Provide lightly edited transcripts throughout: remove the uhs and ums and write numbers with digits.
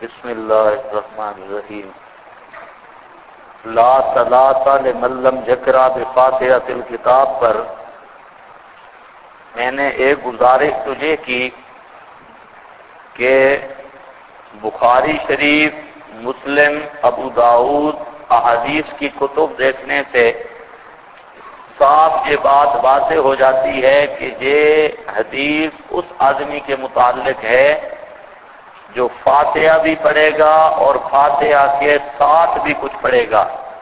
بسم اللہ الرحمن الرحیم لا صلاۃ لمن لم یقرأ بفاتحۃ الکتاب پر میں نے ایک گزارش تجھے کی کہ بخاری شریف، مسلم، ابو داؤد احادیث کی کتب دیکھنے سے صاف یہ بات واضح ہو جاتی ہے کہ یہ حدیث اس آدمی کے متعلق ہے جو فاتحہ بھی پڑھے گا اور فاتحہ کے ساتھ بھی کچھ پڑھے گا۔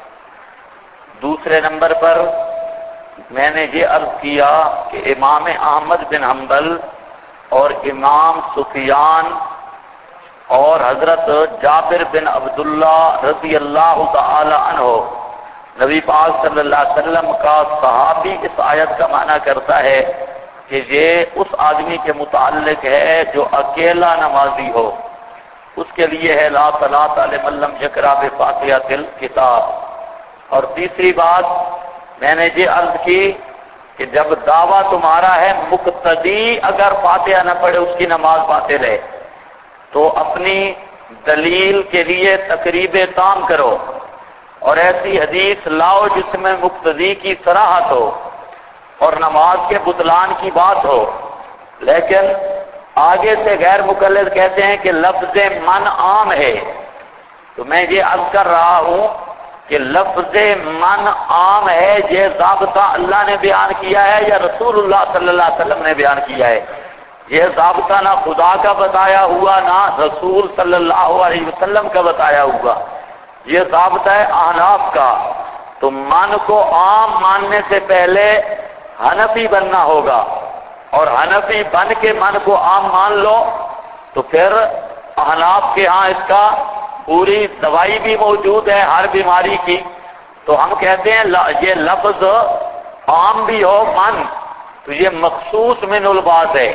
دوسرے نمبر پر میں نے یہ عرض کیا کہ امام احمد بن حنبل اور امام سفیان اور حضرت جابر بن عبداللہ رضی اللہ تعالی عنہ، نبی پاک صلی اللہ علیہ وسلم کا صحابی اس آیت کا معنی کرتا ہے کہ یہ اس آدمی کے متعلق ہے جو اکیلا نمازی ہو، اس کے لیے ہے لا صلاۃ لمن لم یقرأ بفاتحۃ الکتاب۔ اور تیسری بات میں نے یہ عرض کی کہ جب دعویٰ تمہارا ہے مقتدی اگر فاتحہ نہ پڑھے اس کی نماز باطل ہے، تو اپنی دلیل کے لیے تقریب تام کرو اور ایسی حدیث لاؤ جس میں مقتدی کی صراحت ہو اور نماز کے بطلان کی بات ہو۔ لیکن آگے سے غیر مقلد کہتے ہیں کہ لفظ من عام ہے، تو میں یہ عرض کر رہا ہوں کہ لفظ من عام ہے، یہ ضابطہ اللہ نے بیان کیا ہے یا رسول اللہ صلی اللہ علیہ وسلم نے بیان کیا ہے؟ یہ ضابطہ نہ خدا کا بتایا ہوا نہ رسول صلی اللہ علیہ وسلم کا بتایا ہوا، یہ ضابطہ ہے احناف کا۔ تو من کو عام ماننے سے پہلے حنفی بننا ہوگا، اور حنفی بن کے من کو عام مان لو تو پھر احناف کے ہاں اس کا پوری دوائی بھی موجود ہے ہر بیماری کی۔ تو ہم کہتے ہیں یہ لفظ عام بھی ہو من تو یہ مخصوص من الباس ہے،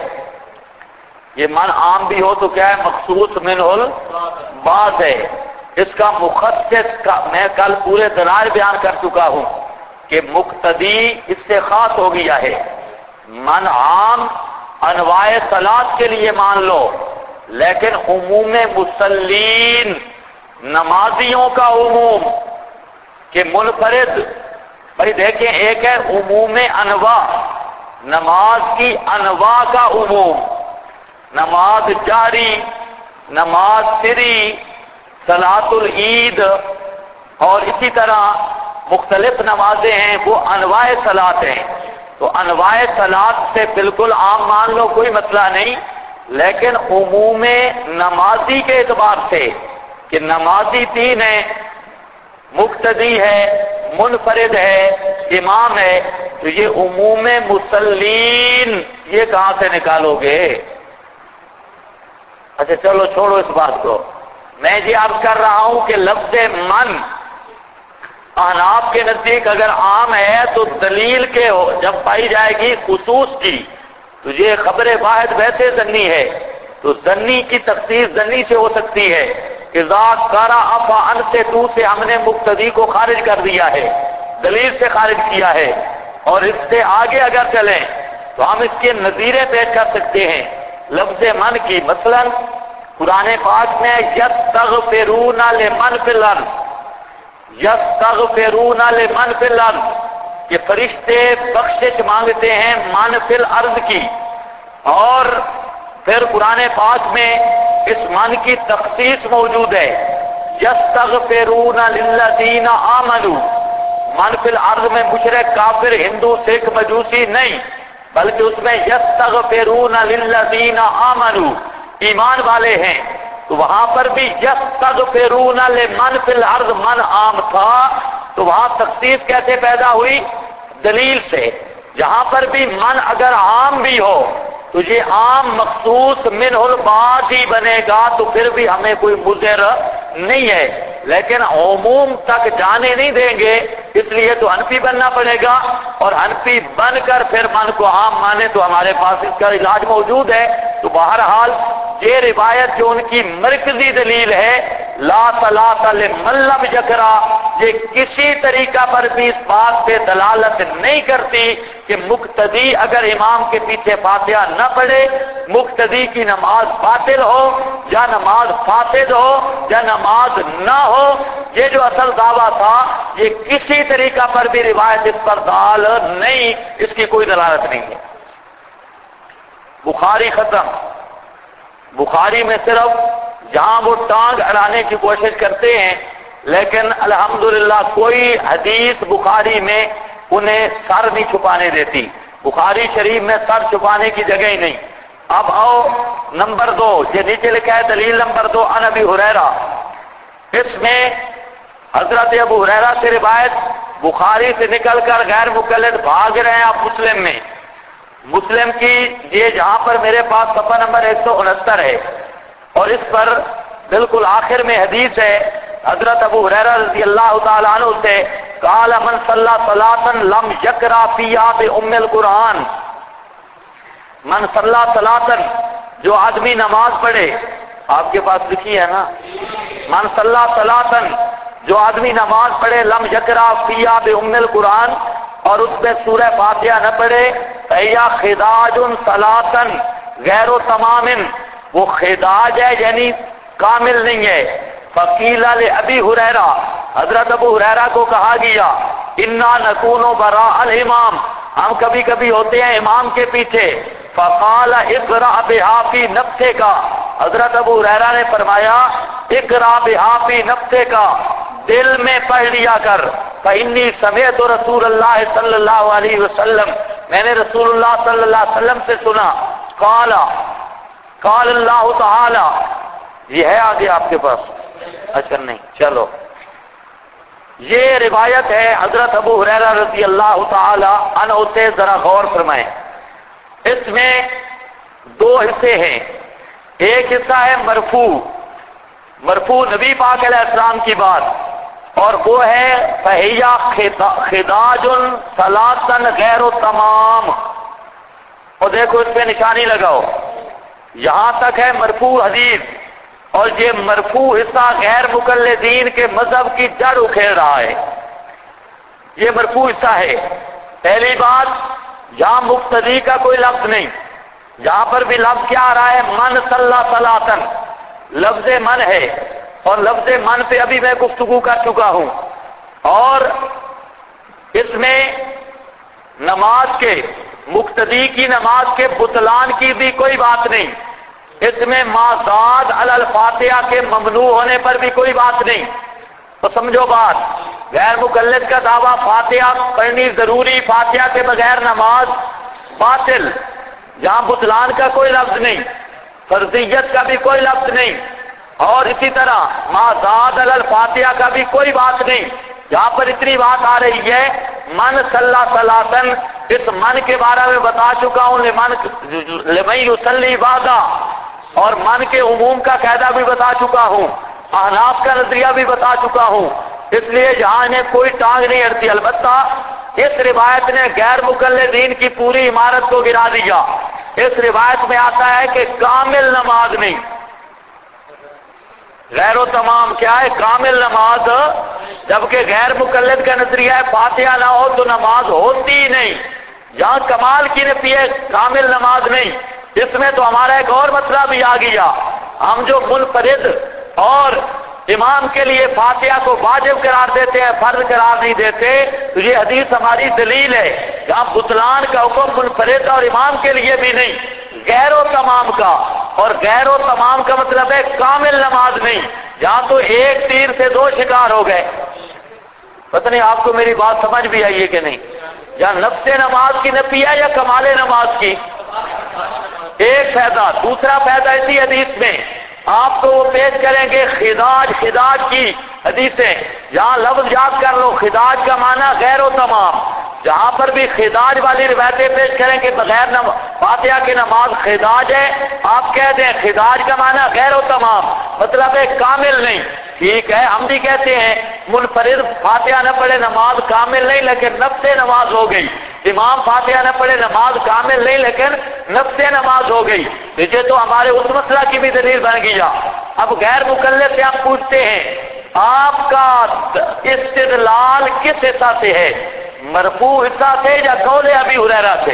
یہ من عام بھی ہو تو کیا ہے؟ مخصوص من الباس ہے۔ اس کا مخصص کا میں کل پورے دلائل بیان کر چکا ہوں کہ مقتدی اس سے خاص ہو گیا ہے۔ من عام انواع صلاۃ کے لیے مان لو، لیکن عموم مسلین نمازیوں کا عموم کہ منفرد، بھائی دیکھیں ایک ہے عموم انواع، نماز کی انواع کا عموم، نماز جاری، نماز سری، صلاۃ العید اور اسی طرح مختلف نمازیں ہیں، وہ انواع صلاۃ ہیں۔ تو انواع صلاۃ سے بالکل عام مان لو، کوئی مسئلہ نہیں، لیکن عموم نمازی کے اعتبار سے کہ نمازی تین ہے، مقتدی ہے، منفرد ہے، امام ہے، تو یہ عموم مسلین یہ کہاں سے نکالو گے؟ اچھا چلو چھوڑو اس بات کو، میں یہ عرض کر رہا ہوں کہ لفظ من احناف کے نزدیک اگر عام ہے تو دلیل کے جب پائی جائے گی خصوص کی، تو یہ خبر واحد ویسے ظنی ہے، تو ظنی کی تفسیر ظنی سے ہو سکتی ہے۔ اذا قرأ فان سے تو سے ہم نے مقتدی کو خارج کر دیا ہے، دلیل سے خارج کیا ہے، اور اس سے آگے اگر چلیں تو ہم اس کے نظیریں پیش کر سکتے ہیں لفظ من کی۔ مثلا قرآن پاک میں یستغفرون لمن فی الارض، یستغفرون لمن فی الارض، کہ فرشتے بخشش مانگتے ہیں من فی الارض کی، اور پھر قرآن پاک میں اس من کی تخصیص موجود ہے، یستغفرون للذین آمنوا، من فی الارض میں مشرک، کافر، ہندو، سکھ، مجوسی نہیں، بلکہ اس میں یستغفرون للذین آمنوا، ایمان والے ہیں، تو وہاں پر بھی یستغفرون لمن فی الارض من عام تھا، تو وہاں تخصیص کیسے پیدا ہوئی؟ دلیل سے۔ جہاں پر بھی من اگر عام بھی ہو تو یہ عام مخصوص منہ البعض ہی بنے گا، تو پھر بھی ہمیں کوئی مضر نہیں ہے، لیکن عموم تک جانے نہیں دیں گے، اس لیے تو حنفی بننا پڑے گا، اور حنفی بن کر پھر من کو عام مانے تو ہمارے پاس اس کا علاج موجود ہے۔ تو بہرحال یہ روایت جو ان کی مرکزی دلیل ہے لا صلاۃ لمن لم یقرأ، یہ کسی طریقہ پر بھی اس بات پہ دلالت نہیں کرتی کہ مقتدی اگر امام کے پیچھے فاتحہ نہ پڑھے، مقتدی کی نماز باطل ہو یا نماز فاسد ہو یا نماز نہ ہو، یہ جو اصل دعویٰ تھا یہ کسی طریقہ پر بھی روایت اس پر دال نہیں، اس کی کوئی دلالت نہیں ہے۔ بخاری ختم۔ بخاری میں صرف جہاں وہ ٹانگ اڑانے کی کوشش کرتے ہیں، لیکن الحمدللہ کوئی حدیث بخاری میں انہیں سر نہیں چھپانے دیتی۔ بخاری شریف میں سر چھپانے کی جگہ ہی نہیں۔ اب آؤ نمبر 2، یہ نیچے لکھا ہے دلیل نمبر 2، عن ابی ہریرہ۔ اس میں حضرت ابو ہریرہ سے روایت، بخاری سے نکل کر غیر مقلد بھاگ رہے ہیں آپ مسلم میں۔ مسلم کی یہ جہاں پر میرے پاس صفحہ نمبر 169 ہے، اور اس پر بالکل آخر میں حدیث ہے حضرت ابو ہریرہ رضی اللہ تعالیٰ عنہ سے، قال من صلی صلاۃ لم یقرأ فیہا بأم القرآن، من صلی صلاۃ، جو آدمی نماز پڑھے، آپ کے پاس لکھی ہے نا، من صلی صلاۃ، جو آدمی نماز پڑھے، لم یقرأ فیہا بأم القرآن، اور اس میں سورہ فاتحہ نہ پڑھے، فہیا خداج صلاۃ غیر تمام، وہ خداج ہے یعنی کامل نہیں ہے۔ فقیل لأبی ہریرہ، حضرت ابو ہریرہ کو کہا گیا، انا نکون براء الامام، ہم کبھی کبھی ہوتے ہیں امام کے پیچھے۔ فقال اقرأ بہا فی نفسک، حضرت ابو ہریرہ نے فرمایا اقرأ بہا فی نفسک، دل میں پڑھ لیا کر۔ فإنی سمعت رسول اللہ صلی اللہ علیہ وسلم، میں نے رسول اللہ صلی اللہ علیہ وسلم سے سنا، قال اللہ تعالی، یہ ہے آگے آپ کے پاس؟ اچھا نہیں، چلو، یہ روایت ہے حضرت ابو ہریرہ رضی اللہ تعالی عنہ سے، ذرا غور فرمائیں۔ اس میں 2 حصے ہیں، ایک حصہ ہے مرفوع نبی پاک علیہ السلام کی بات، اور وہ ہے فہیا خداج صلاۃ غیر تمام، اور دیکھو اس پہ نشانی لگاؤ، یہاں تک ہے مرفوع حدیث، اور یہ مرفوع حصہ غیر مقلدین کے مذہب کی جڑ اکھیڑ رہا ہے، یہ مرفوع حصہ ہے۔ پہلی بات، یہاں مقتدی کا کوئی لفظ نہیں، یہاں پر بھی لفظ کیا آ رہا ہے؟ من صلی صلاۃ، لفظ من ہے، اور لفظ من پہ ابھی میں گفتگو کر چکا ہوں، اور اس میں نماز کے مقتدی کی نماز کے بطلان کی بھی کوئی بات نہیں، اس میں ما زاد علی الفاتحہ کے ممنوع ہونے پر بھی کوئی بات نہیں۔ تو سمجھو بات، غیر مقلد کا دعویٰ فاتحہ پڑھنی ضروری، فاتحہ کے بغیر نماز باطل، یہاں بطلان کا کوئی لفظ نہیں، فرضیت کا بھی کوئی لفظ نہیں، اور اسی طرح ما زاد علی الفاتحہ کا بھی کوئی بات نہیں۔ یہاں پر اتنی بات آ رہی ہے من صلی صلاۃ، اس من کے بارے میں بتا چکا ہوں، لمن یصلی بعدا، اور من کے عموم کا قاعدہ بھی بتا چکا ہوں، احناف کا نظریہ بھی بتا چکا ہوں، اس لیے یہاں انہیں کوئی ٹانگ نہیں اڑتی۔ البتہ اس روایت نے غیر مقلدین کی پوری عمارت کو گرا دیا۔ اس روایت میں آتا ہے کہ کامل نماز نہیں، غیر و تمام کیا ہے؟ کامل نماز، جبکہ غیر مقلد کا نظریہ ہے فاتحہ نہ ہو تو نماز ہوتی ہی نہیں، یہاں کمال کی نفی ہے، کامل نماز نہیں۔ اس میں تو ہمارا ایک اور مسئلہ بھی آ گیا، ہم جو منفرد اور امام کے لیے فاتحہ کو واجب قرار دیتے ہیں، فرض قرار نہیں دیتے، تو یہ حدیث ہماری دلیل ہے، یہاں بطلان کا حکم منفرد اور امام کے لیے بھی نہیں، غیر و تمام کا، اور غیر و تمام کا مطلب ہے کامل نماز نہیں، یہاں تو ایک تیر سے 2 شکار ہو گئے۔ پتہ نہیں آپ کو میری بات سمجھ بھی آئی ہے کہ نہیں؟ یا نفس نماز کی نفی ہے یا کمال نماز کی؟ ایک فائدہ۔ دوسرا فائدہ اسی حدیث میں آپ کو وہ پیش کریں گے خداج کی حدیثیں، یہاں لفظ یاد کر لو، خداج کا معنی غیر و تمام، جہاں پر بھی خداج والی روایتیں پیش کریں کہ بغیر فاتحہ کی نماز خداج ہے، آپ کہہ دیں خداج کا معنی غیر و تمام، مطلب ہے کامل نہیں۔ ٹھیک ہے، ہم بھی کہتے ہیں منفرد فاتحہ نہ پڑھے نماز کامل نہیں، لیکن نفس نماز ہو گئی، امام فاتحہ نہ پڑھے نماز کامل نہیں لیکن نفس نماز ہو گئی، یہ تو ہمارے اس مسئلہ کی بھی دلیل بن گیا۔ اب غیر مقلد سے ہم پوچھتے ہیں آپ کا استدلال کس حصہ سے ہے؟ مرفوع حصہ سے یا قول ابی ہریرہ سے؟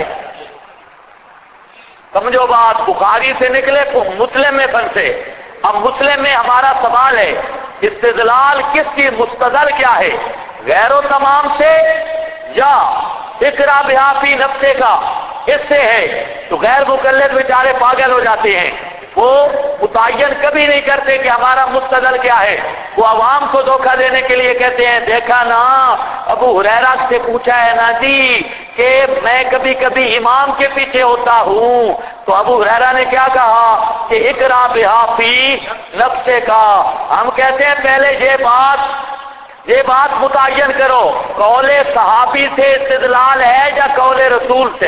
سمجھو بات، بخاری سے نکلے مسلم میں پھنسے. اب مسلم میں ہمارا سوال ہے استدلال کس کی، مستدل کیا ہے؟ غیر و تمام سے یا اقرا بہا فی نفسے کا اس سے ہے؟ تو غیر مقلد بیچارے پاگل ہو جاتے ہیں، وہ متعین کبھی نہیں کرتے کہ ہمارا مستدل کیا ہے. وہ عوام کو دھوکہ دینے کے لیے کہتے ہیں دیکھا نا ابو ہریرہ سے پوچھا ہے نا جی کہ میں کبھی کبھی امام کے پیچھے ہوتا ہوں، تو ابو ہریرہ نے کیا کہا کہ اقرا بہا فی نفسے کا. ہم کہتے ہیں پہلے یہ بات متعین کرو، قول صحابی سے استدلال ہے یا قول رسول سے؟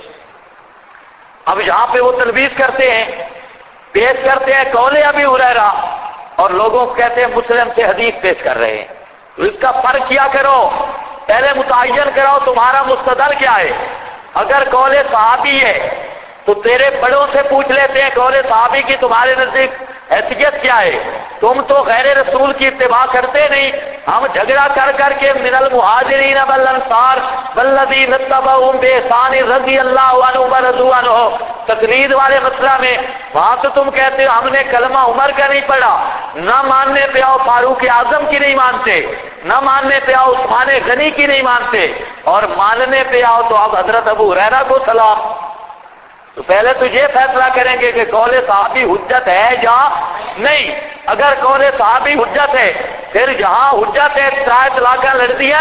اب یہاں پہ وہ تلویز کرتے ہیں، پیش کرتے ہیں قول ابی ہریرہ اور لوگوں کو کہتے ہیں مسلم سے حدیث پیش کر رہے ہیں. تو اس کا فرق کیا کرو، پہلے متعین کرو تمہارا مستدل کیا ہے. اگر قول صحابی ہے تو تیرے بڑوں سے پوچھ لیتے ہیں قول صحابی کی تمہارے نزدیک حیثیت کیا ہے. تم تو غیر رسول کی اتباع کرتے نہیں. ہم جھگڑا کر کے من المہاجرین والانصار والذین اتبعوہم بإحسان رضی اللہ عنہ ورضوا عنہ تقلید والے مسئلہ میں وہاں تو تم کہتے ہو ہم نے کلمہ عمر کا نہیں پڑھا، نہ ماننے پہ آؤ فاروق اعظم کی نہیں مانتے، نہ ماننے پہ آؤ عثمان غنی کی نہیں مانتے، اور ماننے پہ آؤ تو اب حضرت ابو ہریرہ کو سلام. تو پہلے تو یہ فیصلہ کریں گے کہ قول صحابی حجت ہے یا نہیں. اگر قول صحابی حجت ہے پھر جہاں حجت ہے ترائے طلاقاں لڑتیاں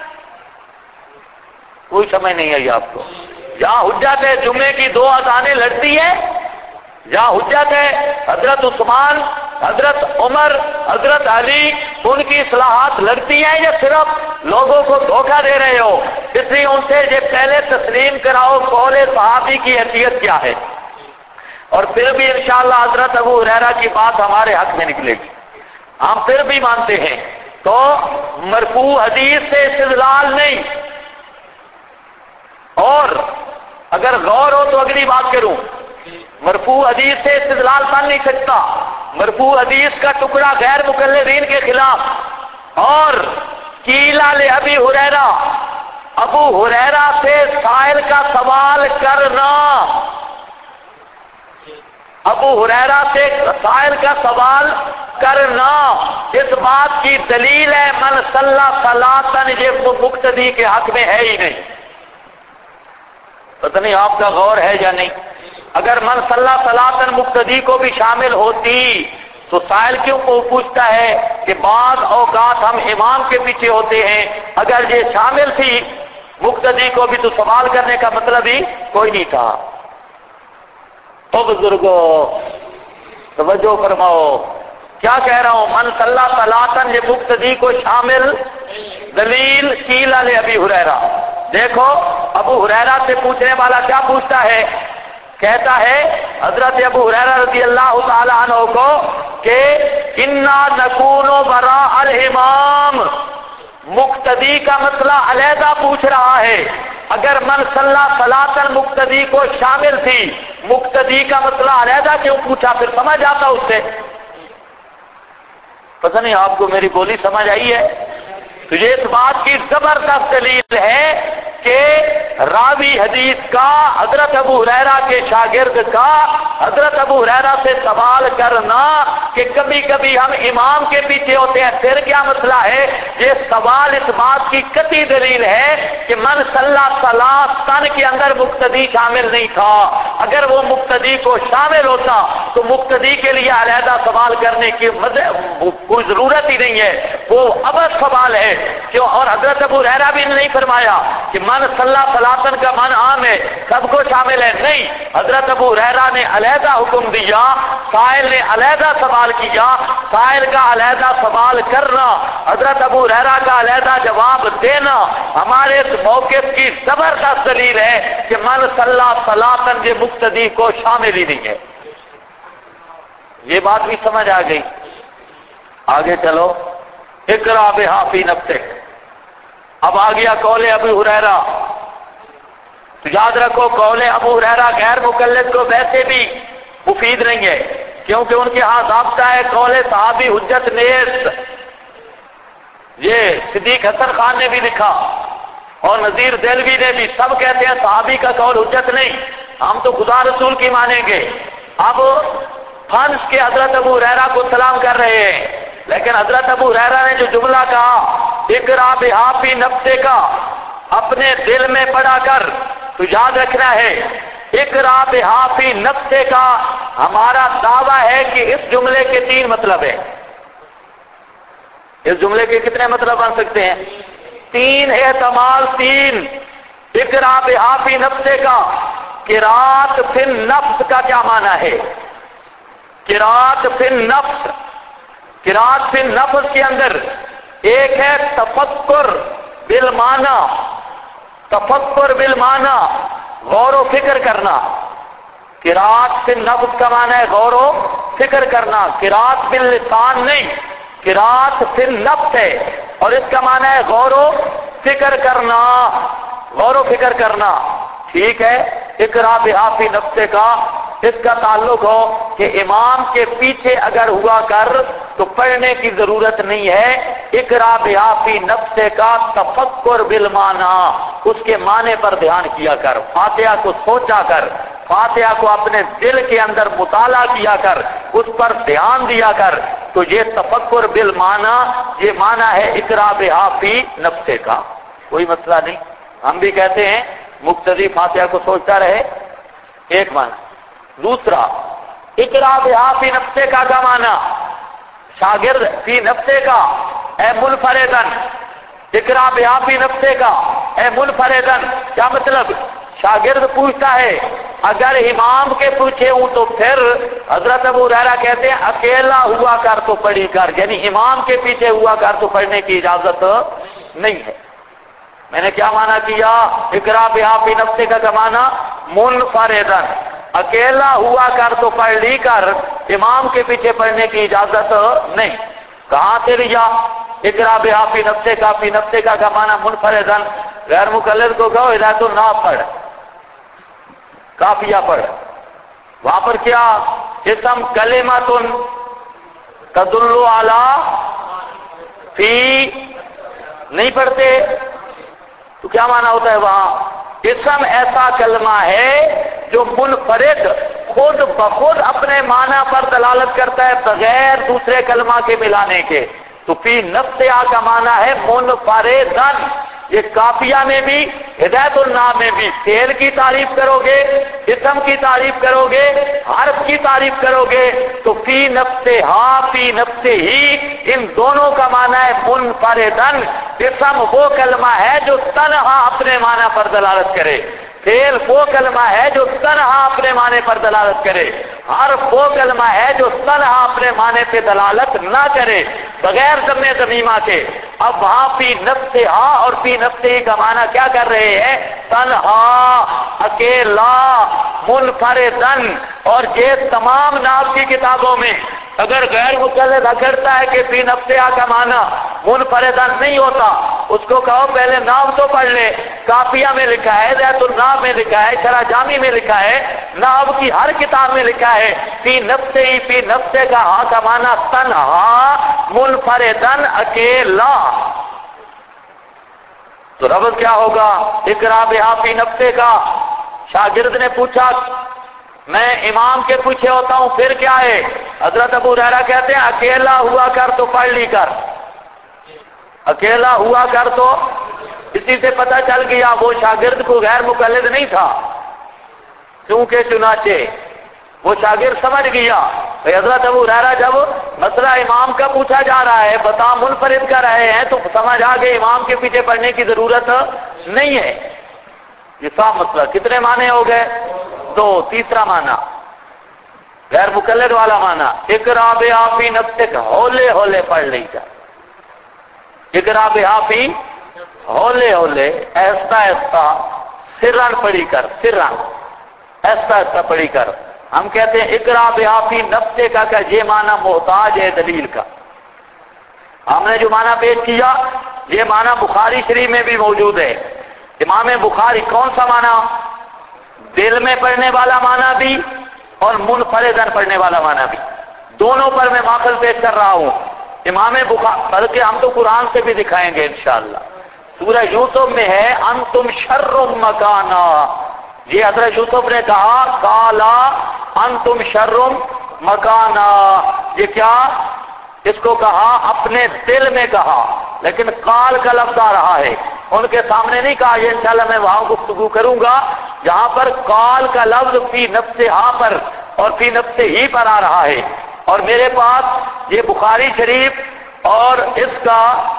کوئی سمجھ نہیں آئی آپ کو. جہاں حجت ہے جمعے کی 2 اذانیں لڑتی ہیں، جہاں حجت ہے حضرت عثمان، حضرت عمر، حضرت علی ان کی اصلاحات لڑتی ہیں، یا صرف لوگوں کو دھوکہ دے رہے ہو؟ اس لیے ان سے یہ پہلے تسلیم کراؤ قول صحابی کی حیثیت کیا ہے، اور پھر بھی انشاءاللہ حضرت ابو ہریرہ کی بات ہمارے حق میں نکلے گی. ہم پھر بھی مانتے ہیں تو مرفوع حدیث سے استدلال نہیں. اور اگر غور ہو تو اگلی بات کروں، مرفوع حدیث سے استدلال بن نہیں سکتا. مرفوع حدیث کا ٹکڑا غیر مقلدین کے خلاف. اور قیل لابی ہریرہ، ابو ہریرہ سے سائل کا سوال کرنا، ابو ہریرہ سے سائل کا سوال کرنا اس بات کی دلیل ہے من صلی صلاۃً، یہ مقتدی کے حق میں ہے ہی نہیں. پتہ نہیں آپ کا غور ہے یا نہیں. اگر من صلی صلاۃً مقتدی کو بھی شامل ہوتی تو سائل کیوں کو پوچھتا ہے کہ بعض اوقات ہم امام کے پیچھے ہوتے ہیں؟ اگر یہ شامل تھی مقتدی کو بھی تو سوال کرنے کا مطلب ہی کوئی نہیں تھا. تو بزرگوں توجہ فرماؤ، کیا کہہ رہا ہوں؟ من صلی صلاۃً یہ مقتدی کو شامل، دلیل قیل لابی ہریرہ. دیکھو ابو ہریرہ سے پوچھنے والا کیا پوچھتا ہے، کہتا ہے حضرت ابو ہریرہ رضی اللہ تعالی عنہ کو کہ انا نکون براء الامام، مقتدی کا مسئلہ علیحدہ پوچھ رہا ہے. اگر من صلی صلاۃً مقتدی کو شامل تھی، مقتدی کا مسئلہ علیحدہ کیوں پوچھا؟ پھر سمجھ آتا اس سے. پتہ نہیں آپ کو میری بولی سمجھ آئی ہے؟ تو یہ اس بات کی زبردست دلیل ہے کہ راوی حدیث کا حضرت ابو ہریرہ کے شاگرد کا حضرت ابو ہریرہ سے سوال کرنا کہ کبھی کبھی ہم امام کے پیچھے ہوتے ہیں، پھر کیا مسئلہ ہے؟ یہ سوال اس بات کی قطعی دلیل ہے کہ من صلی صلاۃً کے اندر مقتدی شامل نہیں تھا. اگر وہ مقتدی کو شامل ہوتا تو مقتدی کے لیے علیحدہ سوال کرنے کی کوئی ضرورت ہی نہیں ہے، وہ ابد سوال ہے. کیوں؟ اور حضرت ابو ہریرہ بھی نے نہیں فرمایا کہ من صلی صلاۃً کا من عام ہے، سب کو شامل ہے. نہیں، حضرت ابو ہریرہ نے علیحدہ حکم دیا، سائل نے علیحدہ سوال کیا. سائل کا علیحدہ سوال کرنا، حضرت ابو ہریرہ کا علیحدہ جواب دینا ہمارے اس موقف کی زبردست دلیل ہے کہ من صلی صلاۃً یہ مقتدی کو شامل ہی نہیں ہے. یہ بات بھی سمجھ آ گئی؟ آگے چلو، اقرا بہا فی نفسک. اب آ گیا قول ابو ہریرہ. تو یاد رکھو قول ابو ہریرہ غیر مقلد کو ویسے بھی مفید نہیں ہے، کیونکہ ان کے ہاں ضابطہ ہے قول صحابی حجت نیست. یہ صدیق حسن خان نے بھی لکھا اور نذیر دہلوی نے بھی، سب کہتے ہیں صحابی کا قول حجت نہیں، ہم تو خدا رسول کی مانیں گے۔ اب پھنس کے حضرت ابو ہریرہ کو سلام کر رہے ہیں، لیکن حضرت ابو ہریرہ نے جو جملہ کہا اقرا بہا فی نفسک کا، اپنے دل میں پڑھا کر، تو یاد رکھنا ہے اقرا بہا فی نفسک کا، ہمارا دعویٰ ہے کہ اس جملے کے 3 مطلب ہیں۔ اس جملے کے کتنے مطلب بن سکتے ہیں؟ 3 احتمال، 3۔ اقرا بہا فی نفسک کا، قرات فی النفس کا کیا معنی ہے؟ قرات فی النفس، قرات فی النفس کے اندر ایک ہے تفکر بالمعنی، تفکر بالمعنی، غور و فکر کرنا۔ قرات فی النفس کا معنی ہے غور و فکر کرنا، قرات باللسان نہیں، قرات فی النفس ہے، اور اس کا معنی ہے غور و فکر کرنا، غور و فکر کرنا۔ ٹھیک ہے، اقرا بہا فی نفسک کا اس کا تعلق ہو کہ امام کے پیچھے اگر ہوا کر تو پڑھنے کی ضرورت نہیں ہے۔ اقرا بہا فی نفسک کا تفکر بالمعنی، اس کے معنی پر دھیان کیا کر، فاتحہ کو سوچا کر، فاتحہ کو اپنے دل کے اندر مطالعہ کیا کر، اس پر دھیان دیا کر، تو یہ تفکر بالمعنی، یہ معنی ہے اقرا بہا فی نفسک کا۔ کوئی مسئلہ نہیں، ہم بھی کہتے ہیں مقتدی فاتحہ کو سوچتا رہے، ایک معنی۔ دوسرا، اقرا بہا فی نفسک کا معنی شاگرد فی نفسک کا اے منفردن، اقرا بہا فی نفسک کا اے منفردن، کیا مطلب؟ شاگرد پوچھتا ہے اگر امام کے پوچھے ہوں تو پھر حضرت ابو ہریرہ کہتے ہیں اکیلا ہوا کر تو پڑھی کر، یعنی امام کے پیچھے ہوا کر تو پڑھنے کی اجازت نہیں ہے۔ میں نے کیا معنی کیا؟ اقرا بہا فی نفسک کا معنی منفردن، اکیلا ہوا کر تو پڑھ لی کر، امام کے پیچھے پڑھنے کی اجازت نہیں۔ کہاں سے لیا؟ اقرا بہا فی نفسک کا، فی نفسک کا معنی منفردن، غیر مقلد کو کہو ہدایت الناف پڑھ، کافیہ پڑھ۔ وہاں پر کیا اسم کلمۃ تدل علی فی نہیں پڑھتے تو کیا معنی ہوتا ہے وہاں؟ اسم ایسا کلمہ ہے جو منفرد خود بخود اپنے معنی پر دلالت کرتا ہے بغیر دوسرے کلمہ کے ملانے کے، تو فی نفسہ کا معنی ہے منفردن۔ یہ کافیہ میں بھی ہدایت الناف میں بھی فعل کی تعریف کرو گے، اسم کی تعریف کرو گے، حرف کی تعریف کرو گے، تو فی نفسہا فی نفسہ ہی، ان دونوں کا معنی ہے منفردن۔ اسم وہ کلمہ ہے جو تنہا اپنے معنی پر دلالت کرے، فعل وہ کلمہ ہے جو تنہا اپنے معنی پر دلالت کرے، حرف وہ کلمہ ہے جو تنہا اپنے معنی پہ دلالت نہ کرے بغیر ضم ضمیمہ کے۔ اب وہاں فی نفسہا اور فی نفسہ کا معنی کیا کر رہے ہیں؟ تنہا، اکیلا، منفردن۔ اور یہ تمام نحو کی کتابوں میں اگر غیر مقلد کرتا ہے کہ فی نفسہ کا معنی منفردن نہیں ہوتا، اس کو کہو پہلے نحو تو پڑھ لے، کافیہ میں لکھا ہے، ہدایت الناف میں لکھا ہے، شرح جامی میں لکھا ہے، نحو کی ہر کتاب میں لکھا ہے فی نفسہ ہی، فی نفسہ کا ہاں کا معنی تنہا، منفردن، اکیلا۔ تو ربط کیا ہوگا؟ اقرا بہا فی نفسک کا، شاگرد نے پوچھا میں امام کے پیچھے ہوتا ہوں پھر کیا ہے؟ حضرت ابو ہریرہ کہتے ہیں اکیلا ہوا کر تو پڑھ لی کر، اکیلا ہوا کر تو۔ اسی سے پتہ چل گیا وہ شاگرد کو غیر مقلد نہیں تھا، چونکہ چنانچہ وہ شاگرد سمجھ گیا کہ حضرت ابو ہریرہ جب مسئلہ امام کا پوچھا جا رہا ہے، بتا منفرد کر رہے ہیں، تو سمجھ آ گئے امام کے پیچھے پڑھنے کی ضرورت نہیں ہے۔ یہ صاف مسئلہ۔ کتنے معنی ہو گئے؟ 2۔ تیسرا معنی غیر مقلد والا معنی اقرا بہا فی نفسک، ہولے ہولے پڑھ لی کر، اقرا بہا فی ہولے ہولے، ایسا ایسا، سرن پڑھی کر، سرن ایسا ایسا پڑھی کر۔ ہم کہتے ہیں اقرا بہا فی نفسک کا یہ معنی محتاج ہے دلیل کا۔ ہم نے جو معنی پیش کیا یہ معنی بخاری شریف میں بھی موجود ہے۔ امام بخاری کون سا معنی؟ دل میں پڑھنے والا معنی بھی اور منفردن پڑھنے والا معنی بھی، دونوں پر میں ماخذ پیش کر رہا ہوں۔ امام بخاری، بلکہ ہم تو قرآن سے بھی دکھائیں گے انشاءاللہ۔ سورہ یوسف میں ہے انتم شر مکانا. یہ حضرت یوسف نے کہا قالا انتم شر مکانا. یہ کیا اس کو کہا اپنے دل میں کہا, لیکن قال کا لفظ آ رہا ہے. ان کے سامنے نہیں کہا. یہ انشاءاللہ میں وہاں گفتگو کروں گا جہاں پر قال کا لفظ فی نفسہا پر اور فی نفسہ ہی پر آ رہا ہے. اور میرے پاس یہ بخاری شریف اور اس کا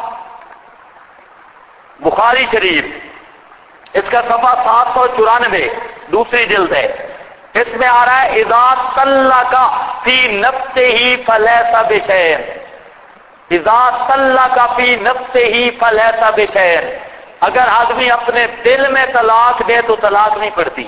بخاری شریف اس کا صفحہ 794 دوسری جلد ہے. اس میں آ رہا ہے اذا طلق فی نفسہ فلیس بشیء. اذا طلق فی نفسہ فلیس بشیء. اگر آدمی اپنے دل میں طلاق دے تو طلاق نہیں پڑتی.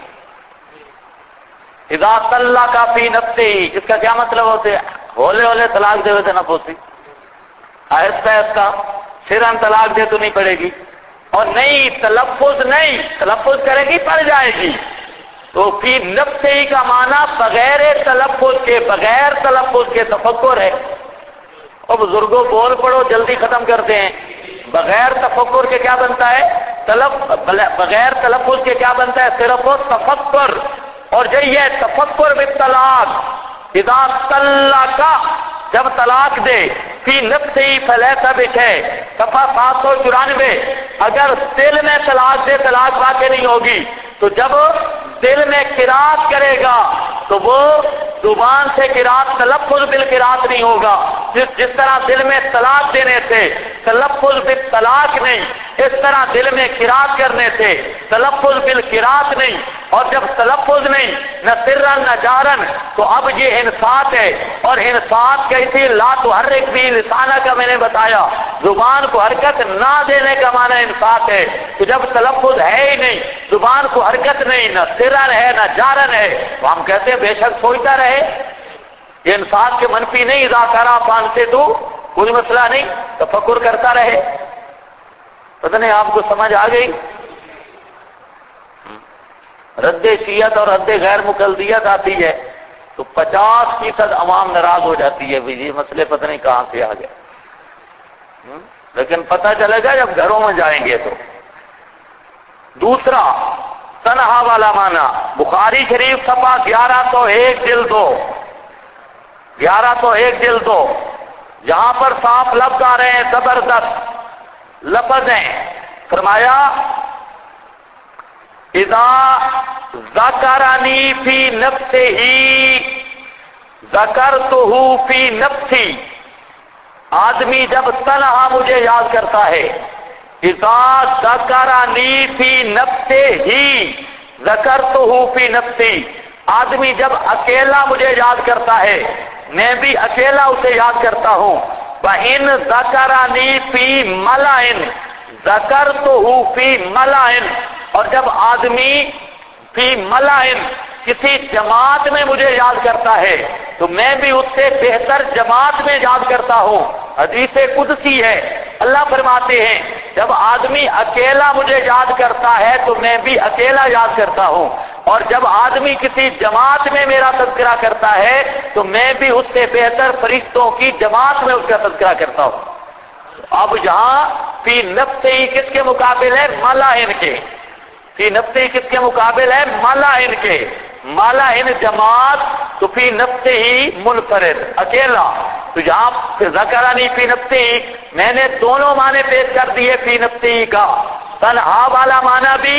اذا طلق فی نفسہ, اس کا کیا مطلب ہوتا ہے؟ ہولے ہولے طلاق دے تو نہ پوچھی, آہستہ آہستہ سرن طلاق دے تو نہیں پڑے گی. اور نہیں تلفظ کرے گی پڑ جائے گی. تو فی نفسہ ہی کا معنی بغیر تلفظ کے تفکر ہے. اور بزرگوں بول پڑو جلدی ختم کرتے ہیں. بغیر تفکر کے کیا بنتا ہے؟ بغیر تلفظ کے کیا بنتا ہے؟ صرف و تفکر. اور یہ تفکر بالطلاق. اذا طلق جب طلاق دے فی نفسہ فلیس بشیء صفحہ 794. اگر دل میں طلاق دے طلاق واقع نہیں ہوگی. تو جب دل میں قرات کرے گا تو وہ زبان سے قرات تلفظ بالقرات نہیں ہوگا. جس طرح دل میں طلاق دینے سے تلفظ بالطلاق نہیں, اس طرح دل میں قرات کرنے سے تلفظ بالقرات نہیں. اور جب تلفظ نہیں نہ سرن نہ جارن تو اب یہ انصات ہے. اور انصات کیسی لا تحرک بھی لسانہ کا میں نے بتایا, زبان کو حرکت نہ دینے کا معنی انصات ہے. تو جب تلفظ ہے ہی نہیں, زبان کو حرکت نہیں, نہ سرن ہے نہ جارن ہے, تو ہم کہتے ہیں بے شک سوچتا رہے. یہ انصات کے منفی نہیں. اذا کرا پان سے تو کوئی مسئلہ نہیں, تفکر کرتا رہے. پتہ نہیں آپ کو سمجھ آ گئی؟ رد شیعت اور رد غیر مقلدیت آتی ہے تو 50% عوام ناراض ہو جاتی ہے. یہ مسئلے پتہ نہیں کہاں سے آ گئے. لیکن پتہ چلے گا جب گھروں میں جائیں گے. تو دوسرا تنہا والا معنی بخاری شریف صفحہ 1101 جلد 2 1101 جلد 2 جہاں پر صاف لفظ آ رہے ہیں, زبردست لفظ ہیں. فرمایا اذا ذکرنی فی نفسہ ذکرتہ فی نفسی. آدمی جب تنہا مجھے یاد کرتا ہے, اذا ذکرنی فی نفسہ ذکرتہ فی نفسی. آدمی جب اکیلا مجھے یاد کرتا ہے میں بھی اکیلا اسے یاد کرتا ہوں. وَإِن ذَكَرَنِي فِي مَلَئٍ ذَكَرْتُهُ فِي مَلَئٍ. اور جب آدمی فی ملائن کسی جماعت میں مجھے یاد کرتا ہے تو میں بھی اس سے بہتر جماعت میں یاد کرتا ہوں. حدیث قدسی ہے, اللہ فرماتے ہیں جب آدمی اکیلا مجھے یاد کرتا ہے تو میں بھی اکیلا یاد کرتا ہوں. اور جب آدمی کسی جماعت میں میرا تذکرہ کرتا ہے تو میں بھی اس سے بہتر فرشتوں کی جماعت میں اس کا تذکرہ کرتا ہوں. اب یہاں فی نفسہ ہی کس کے مقابل ہے؟ ملائن کے. فی نفسہ ہی کس کے مقابل ہے؟ ملائن کے. ملائن جماعت تو فی نفسہ ہی منفرد اکیلا. تو یہاں ذکرانی فی نفسہ ہی میں نے دونوں معنی پیش کر دیے فی نفسہ ہی کا, تنہا والا معنی بھی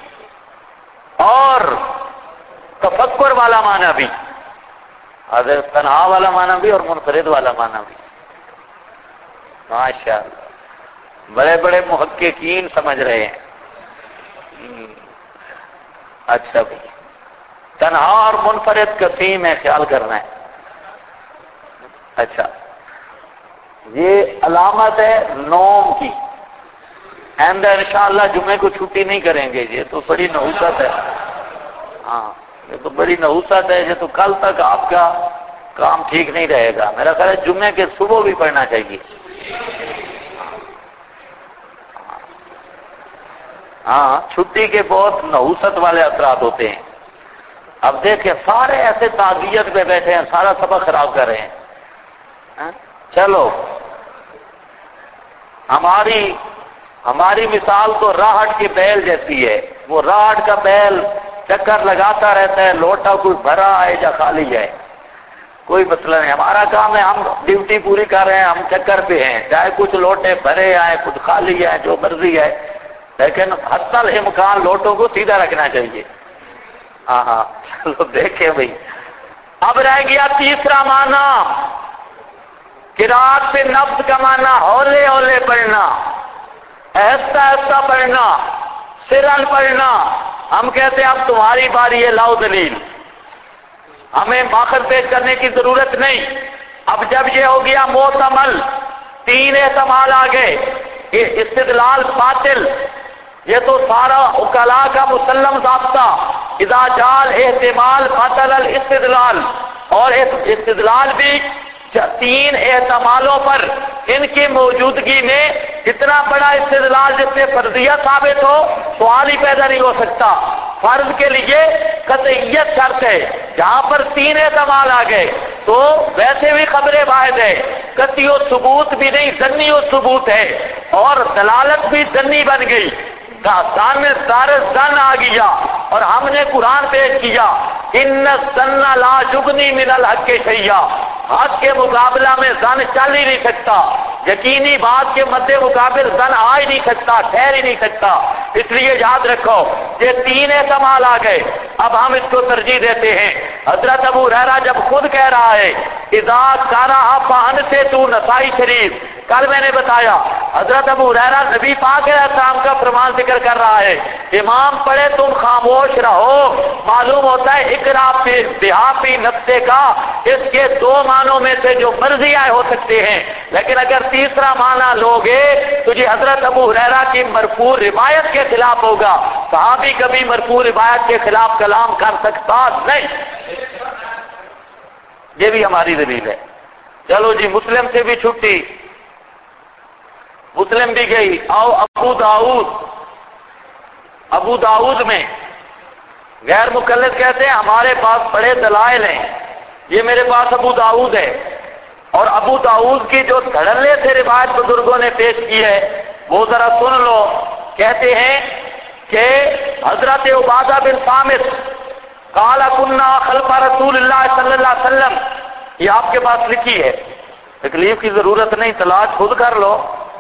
اور تفکر والا معنی بھی. حضرت تنہا والا معنی بھی اور منفرد والا معنی بھی. ماشاءاللہ بڑے بڑے محققین سمجھ رہے ہیں. اچھا بھائی, تنہا اور منفرد قسیم ہے, خیال کرنا ہے. اچھا, یہ علامت ہے نوم کی. آئندہ انشاءاللہ جمعے کو چھٹی نہیں کریں گے. یہ تو بڑی نحوست ہے. ہاں یہ تو بڑی نحوست ہے. یہ تو کل تک آپ کا کام ٹھیک نہیں رہے گا. میرا خیال ہے جمعے کے صبح بھی پڑھنا چاہیے. ہاں چھٹی کے بہت نحوست والے اثرات ہوتے ہیں. اب دیکھیں سارے ایسے تعزیت پہ بیٹھے ہیں, سارا سبق خراب کر رہے ہیں. چلو ہماری ہماری مثال تو راہٹ کے بیل جیسی ہے. وہ راہٹ کا بیل چکر لگاتا رہتا ہے، لوٹا کوئی بھرا آئے یا خالی جائے، کوئی مسئلہ نہیں. ہمارا کام ہے، ہم ڈیوٹی پوری کر رہے ہیں، ہم چکر پہ ہیں، چاہے کچھ لوٹے بھرے آئے کچھ خالی آئے، جو مرضی ہے، لیکن حتی الامکان لوٹوں کو سیدھا رکھنا چاہیے. ہاں چلو دیکھیں بھائی. اب رہ گیا تیسرا معنی، قرات پہ نفس کا معنی ہولے ہولے پڑھنا، ایسا ایسا پڑھنا، سرن پڑھنا. ہم کہتے ہیں اب تمہاری باری ہے، لاؤ دلیل، ہمیں ماخذ پیش کرنے کی ضرورت نہیں. اب جب یہ ہو گیا محتمل، تین احتمال آ گئے، استدلال باطل، یہ تو سارا عقلاء کا مسلم ضابطہ، اذا جال احتمال بطل الاستدلال. اور استدلال بھی تین احتمالوں پر، ان کی موجودگی میں اتنا بڑا استدلال جس سے فرضیہ ثابت ہو، سوال ہی پیدا نہیں ہو سکتا. فرض کے لیے قطعیت شرط ہے. جہاں پر تین احتمال آ گئے تو ویسے بھی خبر واحد ہے، قطعی و ثبوت بھی نہیں، ظنی و ثبوت ہے، اور دلالت بھی ظنی بن گئی. دان میں سارے زن آ گیا، اور ہم نے قرآن پیش کیا، ان الظن لا یغنی من الحق شیئا. حق کے مقابلہ میں زن چل ہی نہیں سکتا، یقینی بات کے مد مقابل زن آ ہی نہیں سکتا، ٹھہر ہی نہیں سکتا. اس لیے یاد رکھو یہ تین احتمال آ گئے، اب ہم اس کو ترجیح دیتے ہیں. حضرت ابو ہریرہ جب خود کہہ رہا ہے اذا قرأ فانصتوا تو نسائی شریف، کل میں نے بتایا حضرت ابو ہریرہ نبی پاک علیہ السلام کا فرمان ذکر کر رہا ہے، امام پڑھے تم خاموش رہو. معلوم ہوتا ہے اقرا بحافی نفسے کا اس کے دو معنوں میں سے جو مرضی آئے ہو سکتے ہیں، لیکن اگر تیسرا معنی لوگے تو یہ حضرت ابو ہریرہ کی مرفوع روایت کے خلاف ہوگا. صحابی کبھی مرفوع روایت کے خلاف کلام کر سکتا نہیں. یہ بھی ہماری دلیل ہے. چلو جی، مسلم سے بھی چھٹی، مسلم بھی گئی. آؤ ابو داؤد میں غیر مقلد کہتے ہیں ہمارے پاس بڑے دلائل ہیں، یہ میرے پاس ابو داؤد ہے. اور ابو داؤد کی جو دھڑلے سے روایت بزرگوں نے پیش کی ہے وہ ذرا سن لو. کہتے ہیں کہ حضرت عبادہ بن صامت قال كنا خلف رسول اللہ صلی اللہ علیہ وسلم، یہ آپ کے پاس لکھی ہے، تکلیف کی ضرورت نہیں، تلاش خود کر لو.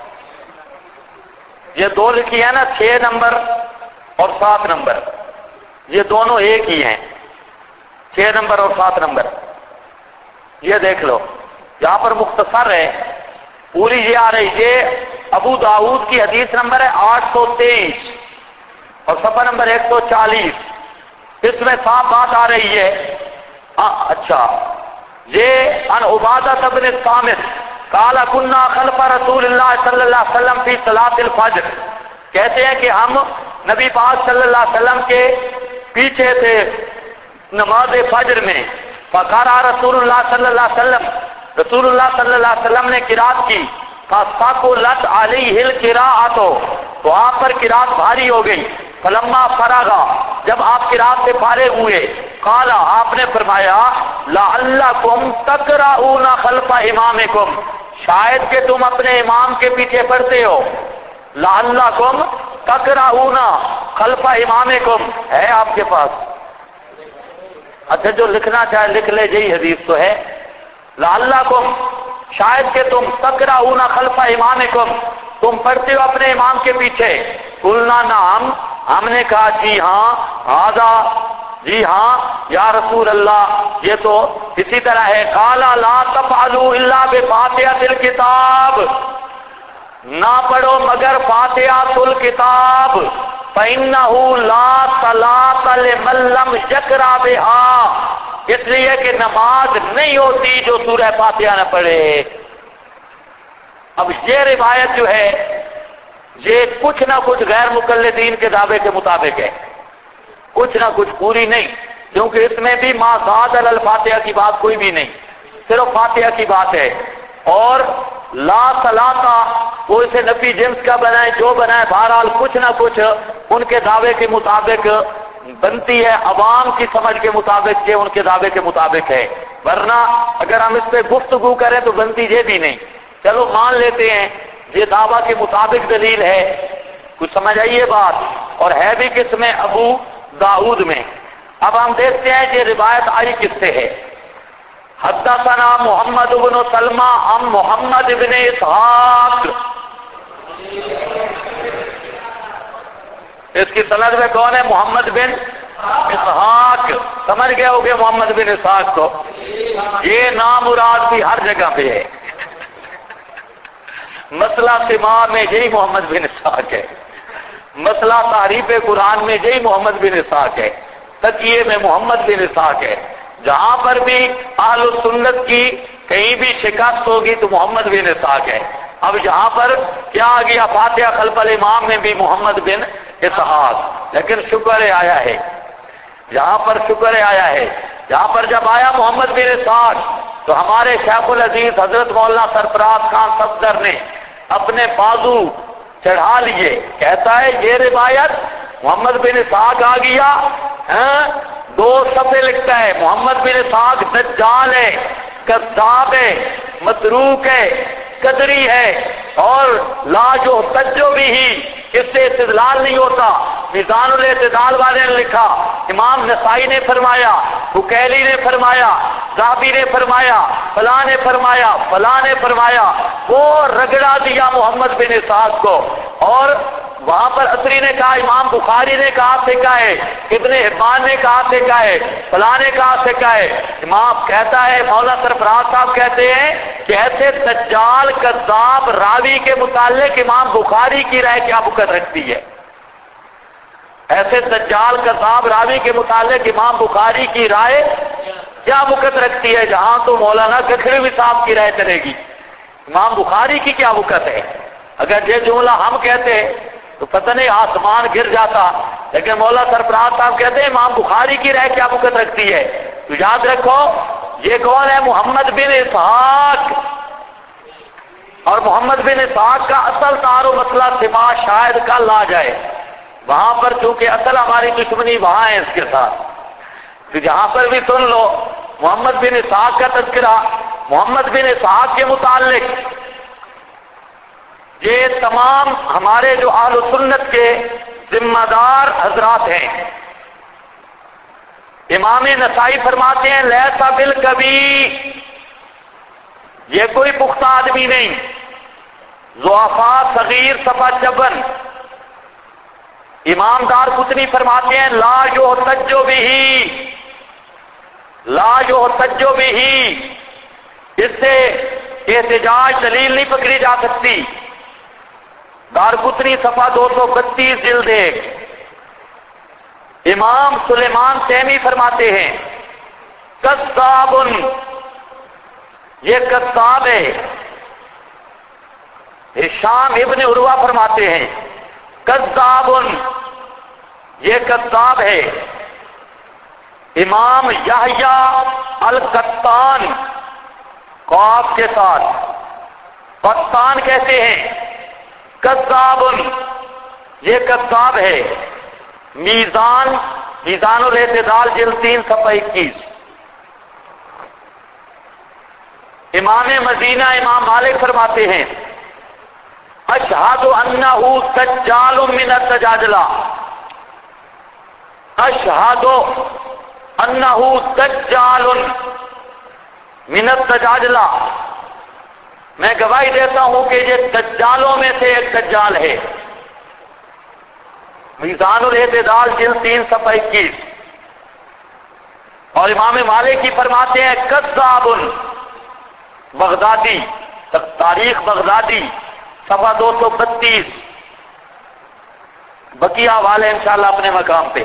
یہ دو لکھی ہے نا، 6 نمبر اور 7 نمبر، یہ دونوں ایک ہی ہیں، 6 نمبر اور 7 نمبر. یہ دیکھ لو، یہاں پر مختصر ہے، پوری یہ آ رہی. یہ ابو داؤد کی حدیث نمبر ہے 823 اور صفحہ نمبر 140. اس میں صاف بات آ رہی ہے. اچھا، یہ ان عبادہ بن الصامت قال كنا خلف رسول اللہ صلی اللہ علیہ وسلم فی صلاۃ الفجر، کہتے ہیں کہ ہم نبی پاک صلی اللہ علیہ وسلم کے پیچھے تھے نماز فجر میں. فقرأ رسول اللہ صلی اللہ علیہ وسلم، رسول اللہ صلی اللہ علیہ وسلم نے قرات کی. فثقلت علیہ القراءۃ، تو آپ پر قرات بھاری ہو گئی. فلما فرغا، جب آپ قرات سے فارغ ہوئے، قال، آپ نے فرمایا لعلکم تقرؤون خلف امامکم، شاید کہ تم اپنے امام کے پیچھے پڑھتے ہو. لعلکم تقرؤون خلف امامکم ہے آپ کے پاس؟ اچھا، جو لکھنا چاہے لکھ لے، یہی حدیث تو ہے. لعلکم، شاید کہ تم تقرؤون خلف امامکم، تم پڑھتے ہو اپنے امام کے پیچھے. قلنا نعم، ہم نے کہا جی ہاں، ھذا، جی ہاں یا رسول اللہ، یہ تو اسی طرح ہے. قال لا تفعلوا الا بفاتحۃ الکتاب، نہ پڑھو مگر فاتحۃ الکتاب. فإنه لا صلاۃ لمن لم یقرأ بها، اس لیے کہ نماز نہیں ہوتی جو سورہ فاتحہ نہ پڑھے. اب یہ روایت جو ہے یہ کچھ نہ کچھ غیر مقلدین کے دعوے کے مطابق ہے، کچھ نہ کچھ، پوری نہیں، کیونکہ اس میں بھی ما زاد علی الفاتحہ کی بات کوئی بھی نہیں، صرف فاتحہ کی بات ہے. اور لا صلاۃ وہ اسے نفی جنس کا بنائے جو بنائے، بہرحال کچھ نہ کچھ ان کے دعوے کے مطابق بنتی ہے، عوام کی سمجھ کے مطابق یہ ان کے دعوے کے مطابق ہے. ورنہ اگر ہم اس پہ گفتگو کریں تو بنتی یہ بھی نہیں. چلو مان لیتے ہیں یہ دعویٰ کے مطابق دلیل ہے، کچھ سمجھ آئی یہ بات؟ اور ہے بھی کس میں؟ ابو داؤد میں۔ اب ہم دیکھتے ہیں کہ روایت آئی کس سے ہے۔ حدثنا محمد بن سلمہ عن محمد بن اسحاق، اس کی سند میں کون ہے؟ محمد بن اسحاق۔ سمجھ گئے ہوگے محمد بن اسحاق کو؟ یہ نام مراد بھی ہر جگہ پہ ہے۔ مسئلہ سماع میں یہی محمد بن اسحاق ہے، مسئلہ تعریف قرآن میں یہی محمد بن اسحاق ہے، تقیے میں محمد بن اسحاق ہے۔ جہاں پر بھی اہل سنت کی کہیں بھی شکست ہوگی تو محمد بن اسحاق ہے۔ اب یہاں پر کیا آ گیا؟ فاتحہ خلف الامام میں بھی محمد بن اسحاق، لیکن شکر آیا ہے، یہاں پر شکر آیا ہے۔ یہاں پر جب آیا محمد بن اسحاق تو ہمارے شیخ العزیز حضرت مولانا سرفراز خان صفدر نے اپنے بازو چڑھا لیے، کہتا ہے یہ روایت محمد بن اسحاق آ گیا، دو صفحے لکھتا ہے، محمد بن اسحاق دجال ہے، کذاب ہے، متروک ہے، قدری ہے، اور لا جو تجو بھی ہی، اس سے استدلال نہیں ہوتا۔ میزان الاعتدال والے نے لکھا، امام نسائی نے فرمایا، بکیلی نے فرمایا، ذہبی نے فرمایا، فلاں نے فرمایا، فلاں نے فرمایا، وہ رگڑا دیا محمد بن اسحاق کو۔ اور وہاں پر اثری نے کہا، امام بخاری نے کہا سکا ہے، ابن حبان نے کہا سکا ہے، فلاں نے کہا سکا ہے۔ امام کہتا ہے، مولانا سرفراز صاحب کہتے ہیں کہ ایسے دجال کذاب راوی کے متعلق امام بخاری کی رائے کیا وقت رکھتی ہے؟ ایسے دجال کذاب راوی کے متعلق امام بخاری کی رائے کیا وقت رکھتی ہے؟ جہاں تو مولانا ککھڑوی صاحب کی رائے چلے گی، امام بخاری کی کیا وقت ہے؟ اگر یہ جملہ ہم کہتے تو پتہ نہیں آسمان گر جاتا، لیکن مولانا سرفراز صاحب کہتے ہیں امام بخاری کی رائے کیا وقت رکھتی ہے؟ تو یاد رکھو یہ کون ہے؟ محمد بن اسحاق۔ اور محمد بن اسحاق کا اصل تار و مسئلہ سماع شاید کل آ جائے، وہاں پر چونکہ اصل ہماری دشمنی وہاں ہے اس کے ساتھ، تو جہاں پر بھی سن لو محمد بن اسحاق کا تذکرہ۔ محمد بن اسحاق کے متعلق یہ تمام ہمارے جو اہل سنت کے ذمہ دار حضرات ہیں، امام نسائی فرماتے ہیں لیسا بالکبیر، یہ کوئی پختہ آدمی نہیں۔ ضعفاء صغیر صفحہ 56۔ امام دارقطنی فرماتے ہیں لا یحتج بہ، لا یحتج بہ، اس سے احتجاج دلیل نہیں پکڑی جا سکتی۔ دارقطنی صفحہ 232 جلد 1۔ امام سلیمان تیمی فرماتے ہیں کذاب، یہ کذاب ہے۔ ہشام ابن عروہ فرماتے ہیں کذاب، یہ کذاب ہے۔ امام یحییٰ القطان، قاف کے ساتھ قطان کہتے ہیں کذاب، یہ کذاب ہے۔ میزان الاعتدال جلد 3 صفحہ 21۔ امام مدینہ امام مالک فرماتے ہیں اشہد انہ دجال من الدجاجلہ، اشہد انہ دجال من الدجاجلہ، میں گواہی دیتا ہوں کہ یہ دجالوں میں سے ایک دجال ہے۔ میزان الاعتدال جلد 3 صفحہ 21۔ اور امام مالک کی فرماتے ہیں کذاب، بغدادی تاریخ بغدادی صفحہ 232۔ بقیہ والے انشاءاللہ اپنے مقام پہ۔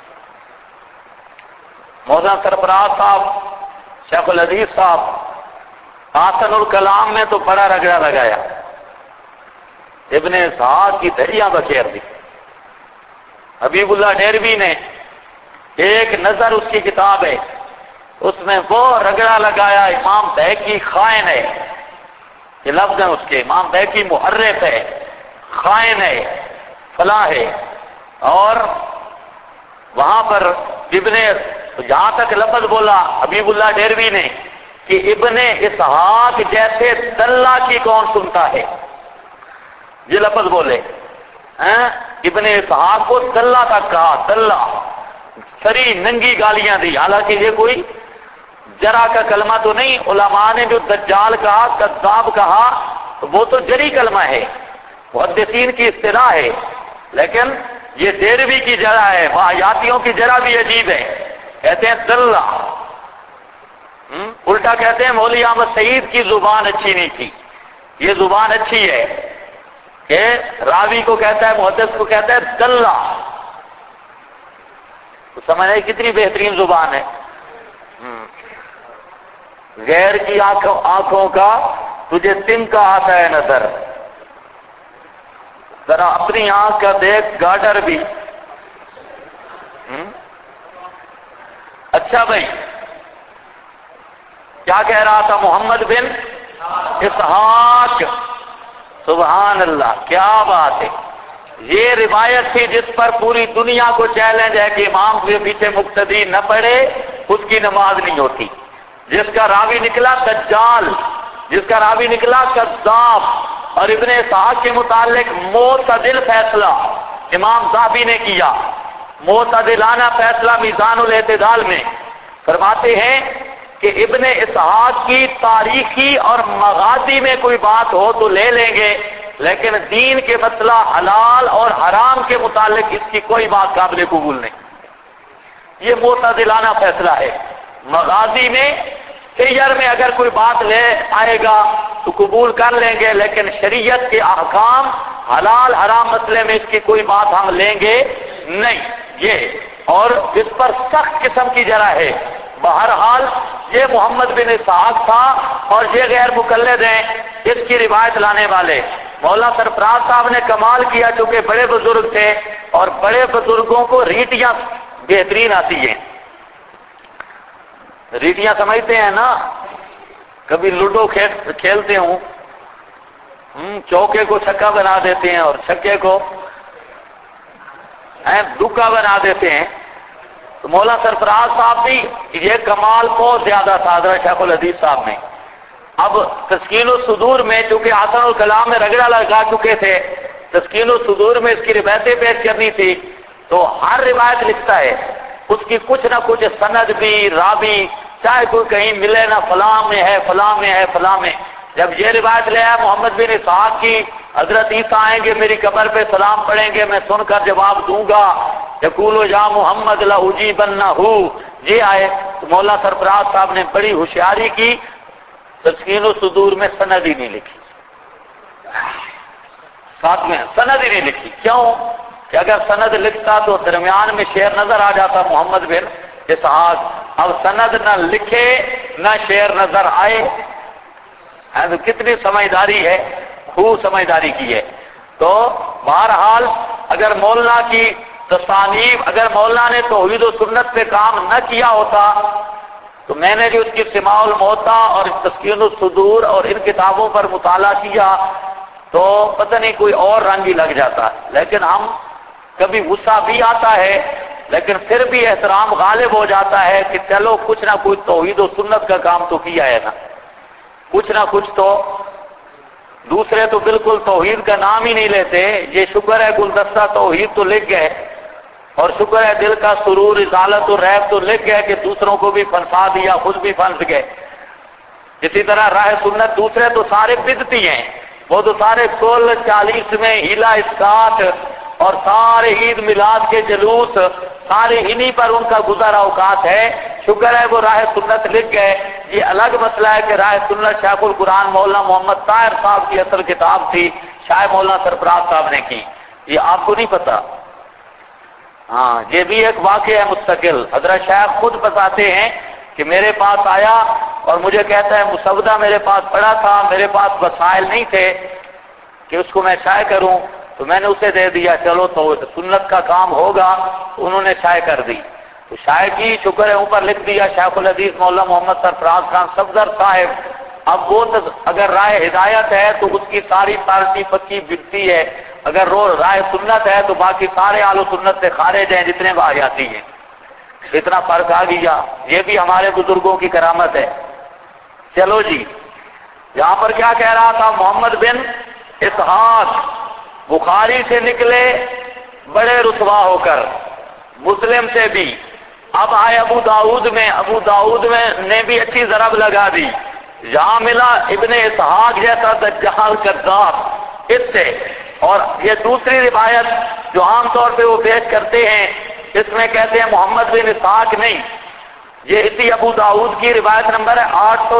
مولانا سرفراز صاحب، شیخ العزیز صاحب آسن الکلام میں تو بڑا رگڑا لگایا، ابن اسحاق کی دھڑیاں بکھیر دی۔ حبیب اللہ ڈیروی نے ایک نظر اس کی کتاب ہے، اس میں وہ رگڑا لگایا امام بیہقی خائن ہے، یہ لفظ ہیں اس کے، امام بیہقی محرف ہے، خائن ہے، فلاں ہے۔ اور وہاں پر جہاں تک لفظ بولا حبیب اللہ ڈیروی نے کہ ابن اسحاق جیسے دلہ کی کون سنتا ہے، یہ لفظ بولے، ابن اسحاق کو دلہ تک کہا، دلہ، سری ننگی گالیاں دی، حالانکہ یہ کوئی جرا کا کلمہ تو نہیں. علماء نے جو دجال کہا، کذاب کہا، وہ تو جری کلمہ ہے، محدثین کی اصطلاح ہے، لیکن یہ دیروی کی جرا ہے، واحیاتیوں کی جرا بھی عجیب ہے، کہتے ہیں دلہ. الٹا کہتے ہیں مولوی احمد سعید کی زبان اچھی نہیں تھی، یہ زبان اچھی ہے کہ راوی کو کہتا ہے، محدث کو کہتا ہے دلہ. تو سمجھ رہے کتنی بہترین زبان ہے. غیر کی آنکھوں کا تجھے تم کا آتا ہے نظر، ذرا اپنی آنکھ کا دیکھ گارڈر بھی. اچھا بھائی، کیا کہہ رہا تھا؟ محمد بن اسحاق. سبحان اللہ، کیا بات ہے. یہ روایت تھی جس پر پوری دنیا کو چیلنج ہے کہ امام کے پیچھے مقتدی نہ پڑھے اس کی نماز نہیں ہوتی. جس کا راوی نکلا دجال، جس کا راوی نکلا کذاب، اور ابن اسحاق کے متعلق معتدل فیصلہ امام ذہبی نے کیا، معتدلانہ فیصلہ میزان الاعتدال میں. فرماتے ہیں کہ ابن اسحاق کی تاریخی اور مغازی میں کوئی بات ہو تو لے لیں گے، لیکن دین کے مسئلہ حلال اور حرام کے متعلق اس کی کوئی بات قابل قبول نہیں. یہ معتدلانہ فیصلہ ہے. مغازی میں، سیر میں اگر کوئی بات لے آئے گا تو قبول کر لیں گے، لیکن شریعت کے احکام حلال حرام مسئلے میں اس کی کوئی بات ہم لیں گے نہیں. یہ اور اس پر سخت قسم کی جرح ہے. بہرحال یہ محمد بن اسحاق تھا اور یہ غیر مقلد ہیں اس کی روایت لانے والے. مولانا سرفراز صاحب نے کمال کیا، چونکہ بڑے بزرگ تھے اور بڑے بزرگوں کو ریٹیاں بہترین آتی ہیں. ریٹیاں سمجھتے ہیں نا، کبھی لوڈو کھیلتے ہوں، چوکے کو چھکا بنا دیتے ہیں اور چھکے کو دکا بنا دیتے ہیں. تو مولانا سرفراز صاحب بھی یہ کمال بہت زیادہ تھا حضرت شیخ الحدیث صاحب میں. اب تسکین الصدور میں چونکہ حسن الکلام میں رگڑا لگا چکے تھے، تسکین الصدور میں اس کی روایتیں پیش کرنی تھی، تو ہر روایت لکھتا ہے اس کی کچھ نہ کچھ سند بھی، راوی، چاہے کوئی کہیں ملے نہ، فلاں میں ہے، فلاں میں ہے، فلاں میں. جب یہ روایت لے آیا محمد بن اسحاق کی، حضرت عیسیٰ آئیں گے میری قبر پہ سلام پڑھیں گے، میں سن کر جواب دوں گا، یقولو یا محمد لأجیبنہ، یہ آئے. تو مولانا سرفراز صاحب نے بڑی ہوشیاری کی، تسکین الصدور میں سند ہی نہیں لکھی، ساتھ میں سند ہی نہیں لکھی. کیوں کہ اگر سند لکھتا تو درمیان میں شعر نظر آ جاتا محمد بن اسحاق. اب سند نہ لکھے نہ شعر نظر آئے، تو کتنی سمجھداری ہے، خوب سمجھداری کی ہے. تو بہرحال اگر مولانا کی تصانیف، اگر مولانا نے توحید و سنت پہ کام نہ کیا ہوتا تو میں نے جو اس کی سماع الموتا اور تسکین الصدور اور ان کتابوں پر مطالعہ کیا تو پتہ نہیں کوئی اور رنگ ہی لگ جاتا. لیکن ہم کبھی غصہ بھی آتا ہے، لیکن پھر بھی احترام غالب ہو جاتا ہے کہ چلو کچھ نہ کچھ توحید و سنت کا کام تو کیا ہے نا، کچھ نہ کچھ تو. دوسرے تو بالکل توحید کا نام ہی نہیں لیتے. یہ شکر ہے گلدستہ توحید تو لکھ گئے، اور شکر ہے دل کا سرور ازالت الریب تو لکھ گئے کہ دوسروں کو بھی پھنسا دیا، خود بھی پھنس گئے. اسی طرح راہ سنت دوسرے تو سارے بدعتی ہیں، وہ تو سارے کل 40 میں ہیلا اسکاٹ اور سارے عید میلاد کے جلوس سارے انہی پر ان کا گزارا اوقات ہے. شکر ہے وہ راہ سنت لکھ گئے. یہ الگ مسئلہ ہے کہ راہ سنت شیخ القرآن مولانا محمد طاہر صاحب کی اصل کتاب تھی، شاید مولانا سرفراز صاحب نے کی، یہ آپ کو نہیں پتا. ہاں، یہ بھی ایک واقعہ ہے مستقل. حضرت شیخ خود بتاتے ہیں کہ میرے پاس آیا اور مجھے کہتا ہے مسودہ میرے پاس پڑا تھا، میرے پاس وسائل نہیں تھے کہ اس کو میں شائع کروں، تو میں نے اسے دے دیا، چلو تو سنت کا کام ہوگا، تو انہوں نے شائع کر دی. تو شائع کی، شکر ہے اوپر لکھ دیا شیخ الحدیث مولانا محمد سرفراز خان صفدر صاحب. اب وہ اگر رائے ہدایت ہے تو اس کی ساری پارٹی پکی بکتی ہے، اگر رائے سنت ہے تو باقی سارے آل و سنت سے خارج ہیں جتنے واحیاتی ہیں. اتنا فرق آ گیا. یہ بھی ہمارے بزرگوں کی کرامت ہے. چلو جی، یہاں پر کیا کہہ رہا تھا؟ محمد بن اسحاق بخاری سے نکلے بڑے رسوا ہو کر، مسلم سے بھی، اب آئے ابو داؤد میں نے بھی اچھی ضرب لگا دی، یہاں ملا ابن اسحاق جیسا دجال کذاب اس سے، اور یہ دوسری روایت جو عام طور پہ وہ پیش کرتے ہیں اس میں کہتے ہیں محمد بن اسحاق نہیں، یہ اسی ابو داؤد کی روایت نمبر ہے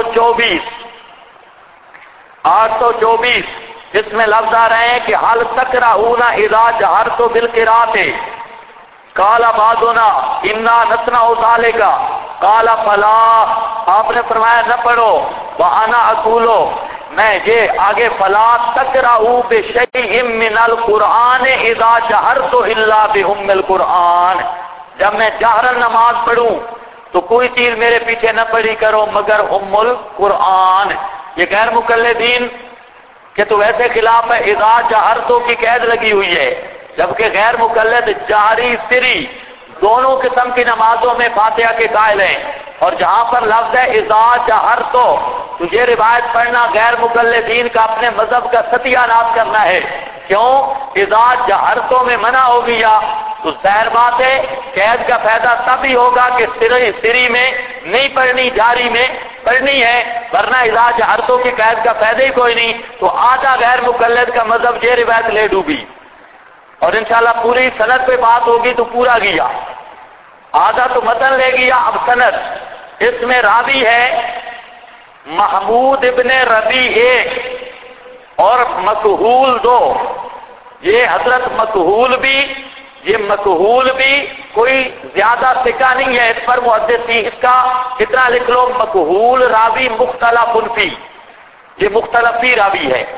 824، جس میں لفظ آ رہے ہیں کہ حل تکرہون اذا جہرت بالقراءۃ قال بعضنا انا نصنع ذلك قال فلا، آپ نے فرمایا نہ پڑھو، وانا اقول، میں یہ آگے فلا تقرؤوا بشیء من القرآن اذا جہرت الا بام القرآن، جب میں جہرن نماز پڑھوں تو کوئی چیز میرے پیچھے نہ پڑھی کرو مگر ام القرآن۔ یہ غیر مقلدین کہ تو ویسے خلاف ہے، اذا جہرتوں کی قید لگی ہوئی ہے، جبکہ غیر مقلد جہری سری دونوں قسم کی نمازوں میں فاتحہ کے قائل ہیں، اور جہاں پر لفظ ہے اذا جہرتو تو یہ روایت پڑھنا غیر مقلدین کا اپنے مذہب کا ستیہ ناش کرنا ہے، کیوں؟ اذا جہرتو میں منع ہو گیا تو ظاہر بات ہے قید کا فائدہ تب ہی ہوگا کہ سری میں نہیں پڑھنی، جاری میں پڑھنی ہے، ورنہ اذا جہرتو کی قید کا فائدہ ہی کوئی نہیں، تو آدھا غیر مقلد کا مذہب یہ روایت لے ڈوبی، اور انشاءاللہ پوری سند پہ بات ہوگی تو پورا گیا، آدھا تو متن لے گیا، اب سند، اس میں راوی ہے محمود ابن ربیع ایک اور مکحول دو، یہ حضرت مکحول بھی کوئی زیادہ ثقہ نہیں ہے، اس پر محدثین اس کا اتنا لکھ لو مکحول راوی مختلف فی، یہ مختلف فی راوی ہے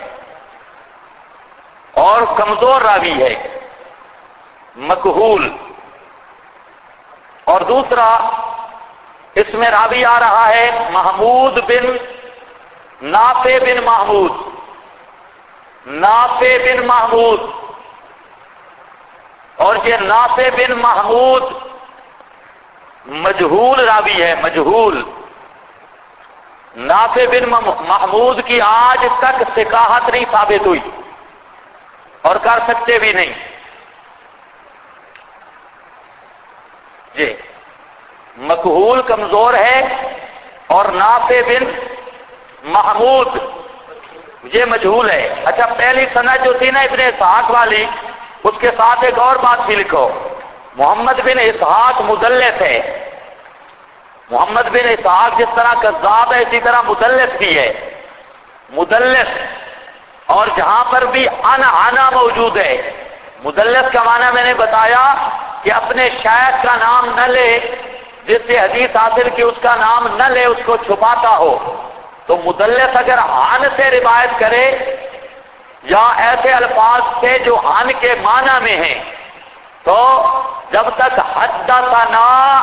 اور کمزور راوی ہے مکحول، اور دوسرا اس میں راوی آ رہا ہے محمود بن نافع بن محمود، اور یہ نافع بن محمود مجہول راوی ہے، مجہول۔ نافع بن محمود کی آج تک ثقاہت نہیں ثابت ہوئی اور کر سکتے بھی نہیں، جی مکحول کمزور ہے اور نافع بن محمود یہ مجہول ہے۔ اچھا پہلی سند جو تھی نا ابن اسحاق والی، اس کے ساتھ ایک اور بات بھی لکھو، محمد بن اسحاق مدلس ہے، محمد بن اسحاق جس طرح کذاب ہے اسی طرح مدلس بھی ہے، مدلس، اور جہاں پر بھی انا موجود ہے، مدلس کا معنی میں نے بتایا کہ اپنے شیخ کا نام نہ لے، جس سے حدیث حاصل کی اس کا نام نہ لے، اس کو چھپاتا ہو، تو مدلس اگر عن سے روایت کرے یا ایسے الفاظ سے جو عن کے معنی میں ہیں، تو جب تک حدثنا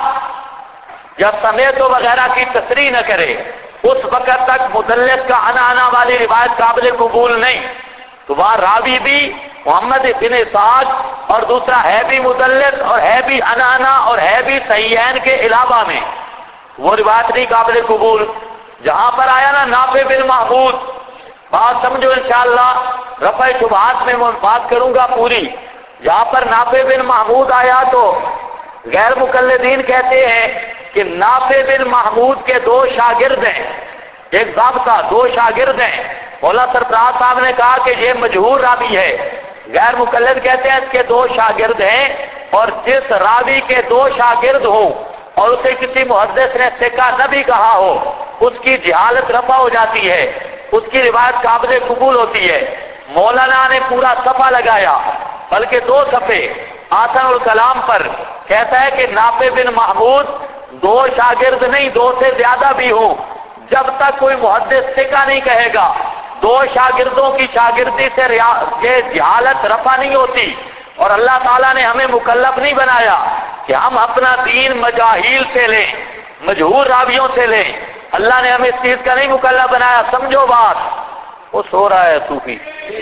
یا سمیت وغیرہ کی تصریح نہ کرے اس وقت تک مدلس کا انا والی روایت قابل قبول نہیں، تو وہاں راوی بھی محمد بن اسحاق اور دوسرا ہے بھی مدلس اور ہے بھی انا اور ہے بھی صحیحین کے علاوہ میں، وہ روایت نہیں قابل قبول۔ جہاں پر آیا نا نافع بن محمود، بات سمجھو انشاءاللہ، رفع شبہات میں میں بات کروں گا پوری، جہاں پر نافع بن محمود آیا تو غیر مقلدین کہتے ہیں کہ نافع بن محمود کے دو شاگرد ہیں، ایک ضابطہ، دو شاگرد ہیں، مولانا سرفراز صاحب نے کہا کہ یہ مجہور راوی ہے، غیر مقلد کہتے ہیں اس کے دو شاگرد ہیں، اور جس راوی کے دو شاگرد ہوں اور اسے کسی محدث نے ثقہ نہ بھی کہا ہو، اس کی جہالت رفع ہو جاتی ہے، اس کی روایت قابل قبول ہوتی ہے۔ مولانا نے پورا صفحہ لگایا، بلکہ 2 صفحے آسن الکلام پر، کہتا ہے کہ نافع بن محمود 2 شاگرد نہیں 2 سے زیادہ بھی ہوں، جب تک کوئی محدث ثقہ نہیں کہے گا 2 شاگردوں کی شاگردی سے یہ جہالت رفع نہیں ہوتی، اور اللہ تعالیٰ نے ہمیں مکلف نہیں بنایا کہ ہم اپنا دین مجاہیل سے لیں، مجہور راویوں سے لیں، اللہ نے ہمیں اس چیز کا نہیں مکلف بنایا، سمجھو بات، وہ سو رہا ہے صوفی،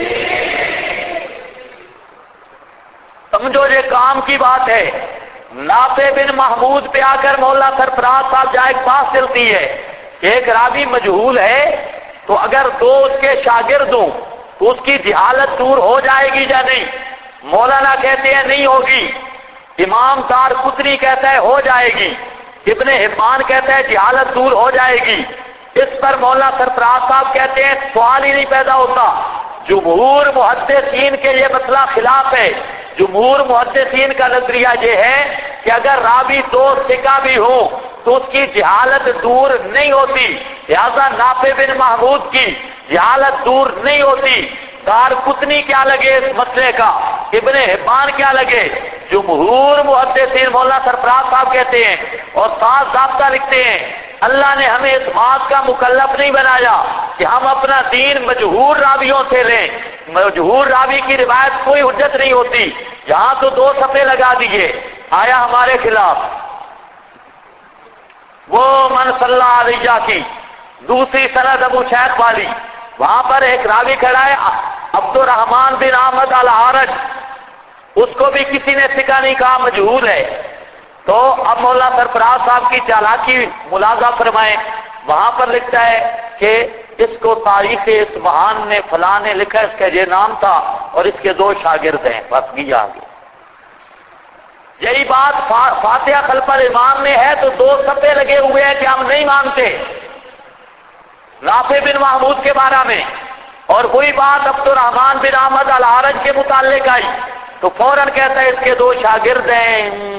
سمجھو یہ کام کی بات ہے۔ نافع بن محمود پہ آ کر مولانا سرفراز صاحب جہاں ایک بات چلتی ہے کہ ایک راوی مجہول ہے تو اگر 2 اس کے شاگرد ہوں تو اس کی جہالت دور ہو جائے گی یا نہیں؟ مولانا کہتے ہیں نہیں ہوگی، امام دار قطنی کہتا ہے ہو جائے گی، ابن حبان کہتا ہے جہالت دور ہو جائے گی۔ اس پر مولانا سرفراز صاحب کہتے ہیں سوال ہی نہیں پیدا ہوتا۔ جمہور محدثین کے یہ مسئلہ خلاف ہے۔ جمہور محدثین کا نظریہ یہ ہے کہ اگر راوی دو ثقہ بھی ہوں تو اس کی جہالت دور نہیں ہوتی، لہذا نافع بن محمود کی جہالت دور نہیں ہوتی۔ دار قطنی کیا لگے اس مسئلے کا، ابن حبان کیا لگے، جمہور محدثین مولانا سرفراز صاحب کہتے ہیں اور ساتھ ضابطہ لکھتے ہیں اللہ نے ہمیں اس بات کا مکلف نہیں بنایا کہ ہم اپنا دین مجہور راویوں سے لیں، مجہور راوی کی روایت کوئی حجت نہیں ہوتی۔ یہاں تو دو صفحے لگا دیے، آیا ہمارے خلاف وہ من صلی علیہ کی دوسری سند ابو شیخ والی، وہاں پر ایک راوی کھڑا ہے عبد الرحمن بن احمد العارج، اس کو بھی کسی نے ثقہ نہیں کہا، مجہول ہے۔ تو اب مولانا سرفراز صاحب کی چالاکی ملاحظہ فرمائیں، وہاں پر لکھتا ہے کہ اس کو تاریخ اصفہان نے فلاں نے لکھا، اس کا یہ نام تھا اور اس کے دو شاگرد ہیں، بس گیا آگے۔ یہی بات فاتحہ خلف الامام میں ہے تو دو صفحے لگے ہوئے ہیں کہ ہم نہیں مانتے نافع بن محمود کے بارے میں، اور وہی بات عبد الرحمن بن احمد العارج کے متعلق آئی تو فوراً کہتا ہے اس کے دو شاگرد ہیں۔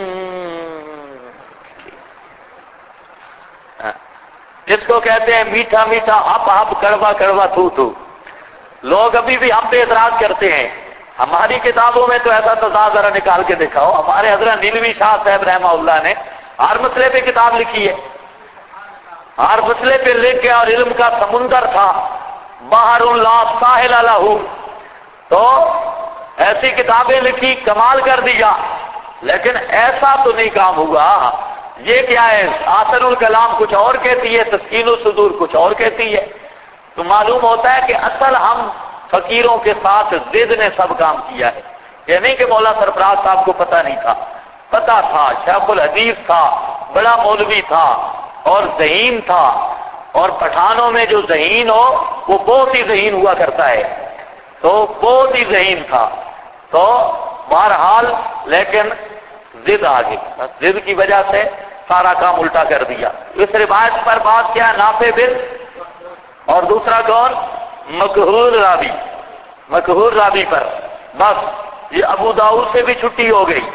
جس کو کہتے ہیں میٹھا میٹھا ہپ ہپ کڑوا کڑوا تھو تھو۔ لوگ ابھی بھی ہم پہ اعتراض کرتے ہیں، ہماری کتابوں میں تو ایسا تضاد ذرا نکال کے دکھاؤ۔ ہمارے حضرت نیلوی شاہ صاحب رحمہ اللہ نے ہر مسئلے پہ کتاب لکھی ہے، ہر مسئلے پہ لکھ کے، اور علم کا سمندر تھا، بحر لا ساحل لہ، تو ایسی کتابیں لکھی، کمال کر دیا، لیکن ایسا تو نہیں کام ہوا۔ یہ کیا ہے، آسن الکلام کچھ اور کہتی ہے، تسکین الصدور کچھ اور کہتی ہے، تو معلوم ہوتا ہے کہ اصل ہم فقیروں کے ساتھ ضد نے سب کام کیا ہے۔ یہ نہیں کہ مولانا سرفراز صاحب کو پتہ نہیں تھا، پتہ تھا، شیخ الحدیث تھا، بڑا مولوی تھا اور ذہین تھا، اور پٹھانوں میں جو ذہین ہو وہ بہت ہی ذہین ہوا کرتا ہے، تو بہت ہی ذہین تھا، تو بہرحال لیکن ضد آ گئی، ضد کی وجہ سے سارا کام الٹا کر دیا۔ اس روایت پر بات کیا، نافع بن، اور دوسرا کون، مقہور راوی، مقہور راوی پر بس یہ ابو داؤد سے بھی چھٹی ہو گئی،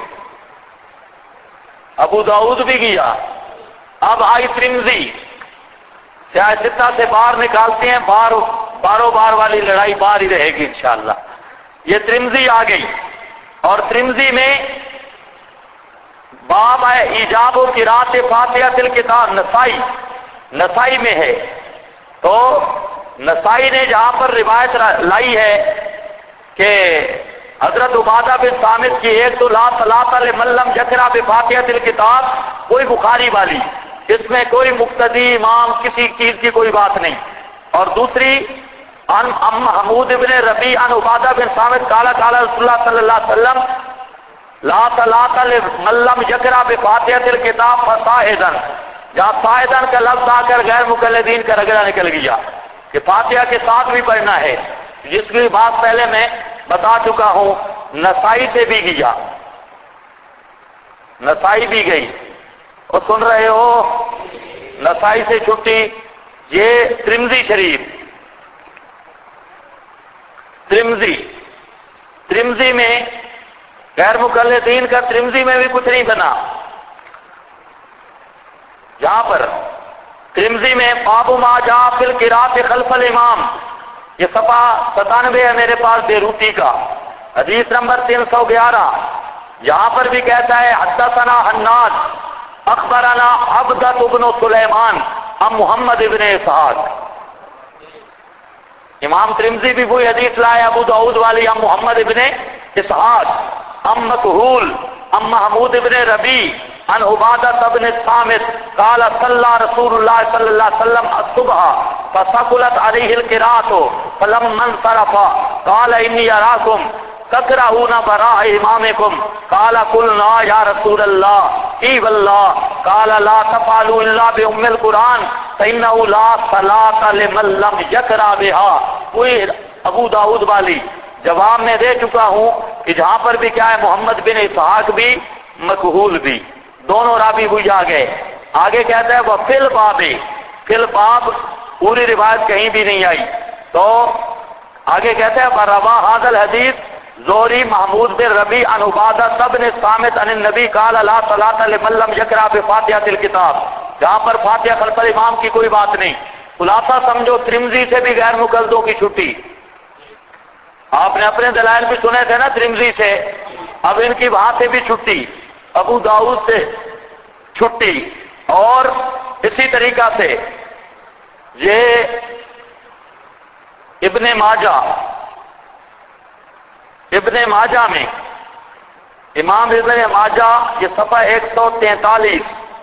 ابو داؤد بھی گیا۔ اب آئی ترمذی، سیاستہ سے باہر نکالتے ہیں، باروں بار والی لڑائی باہر ہی رہے گی انشاءاللہ۔ یہ ترمذی آ گئی، اور ترمذی میں باب ہے ایجاب و قراءت فاتحہ الکتاب، نسائی میں ہے، تو نسائی نے جہاں پر روایت لائی ہے کہ حضرت عبادہ بن صامت کی ایک تو لا صلاۃ لمن لم یقرأ بفاتحۃ الکتاب، کوئی بخاری والی، اس میں کوئی مقتدی امام کسی چیز کی کوئی بات نہیں، اور دوسری ان محمود ابن ربیع ان عبادہ بن صامت قال قال رسول اللہ صلی اللہ علیہ وسلم لا صلاۃ لمن لم یقرأ بفاتحۃ الکتاب فصاعدا، جہاں صاعدا کا لفظ آ کر غیر مقلدین کا رگڑا نکل گیا کہ فاتحہ کے ساتھ بھی پڑھنا ہے، جس کی بات پہلے میں بتا چکا ہوں۔ نسائی سے بھی گیا، نسائی بھی گئی، اور سن رہے ہو، نسائی سے چھٹی۔ یہ ترمذی شریف، ترمذی میں غیر مقلدین کا ترمذی میں بھی کچھ نہیں بنا، یہاں پر ترمذی میں باب ما جاء فی القراءۃ خلف الامام، یہ صفحہ 97 ہے میرے پاس بیروتی کا، حدیث نمبر 311، یہاں پر بھی کہتا ہے حدثنا حناد اخبرنا عبدۃ بن سلیمان ام محمد ابن اسحاق۔ امام ترمذی بھی وہی حدیث لائے ابو داؤد والی، ام محمد ابن اسحاق ام مکحول ام محمود ابن ربیع عن عبادہ بن الصامت قال صلی رسول اللہ صلی اللہ علیہ وسلم الصبح فثقلت علیہ القراءۃ فلما انصرف قال انی اراکم تکرہون براء امامکم قال قلنا یا رسول اللہ ای واللہ قال لا تفعلوا الا بام القرآن فانہ لا صلاۃ لمن لم یقرأ بها۔ کوئی ابو داؤد والی جواب میں دے چکا ہوں کہ جہاں پر بھی کیا ہے محمد بن اسحاق بھی مکحول بھی دونوں راوی ہوئی آ گئے. آگے کہتا ہے وہ فی الباب پوری روایت کہیں بھی نہیں آئی. تو آگے کہتے ہیں روا ھذا الحدیث زہری محمود بن ربیع عن عبادہ بن صامت عن النبی قال لا صلاۃ لمن لم یقرأ بفاتحۃ الکتاب. جہاں پر فاتحہ خلف الامام کی کوئی بات نہیں. خلاصہ سمجھو ترمذی سے بھی غیر مقلدوں کی چھٹی. آپ نے اپنے دلائل بھی سنے تھے نا ترمذی سے, اب ان کی وہاں سے بھی چھٹی, ابو داؤد سے چھٹی, اور اسی طریقہ سے یہ ابن ماجہ میں امام ابن ماجہ یہ صفحہ 143.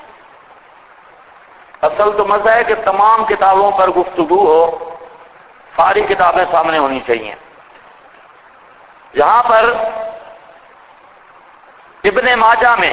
اصل تو مسئلہ ہے کہ تمام کتابوں پر گفتگو ہو, ساری کتابیں سامنے ہونی چاہیے. یہاں پر ابن ماجہ میں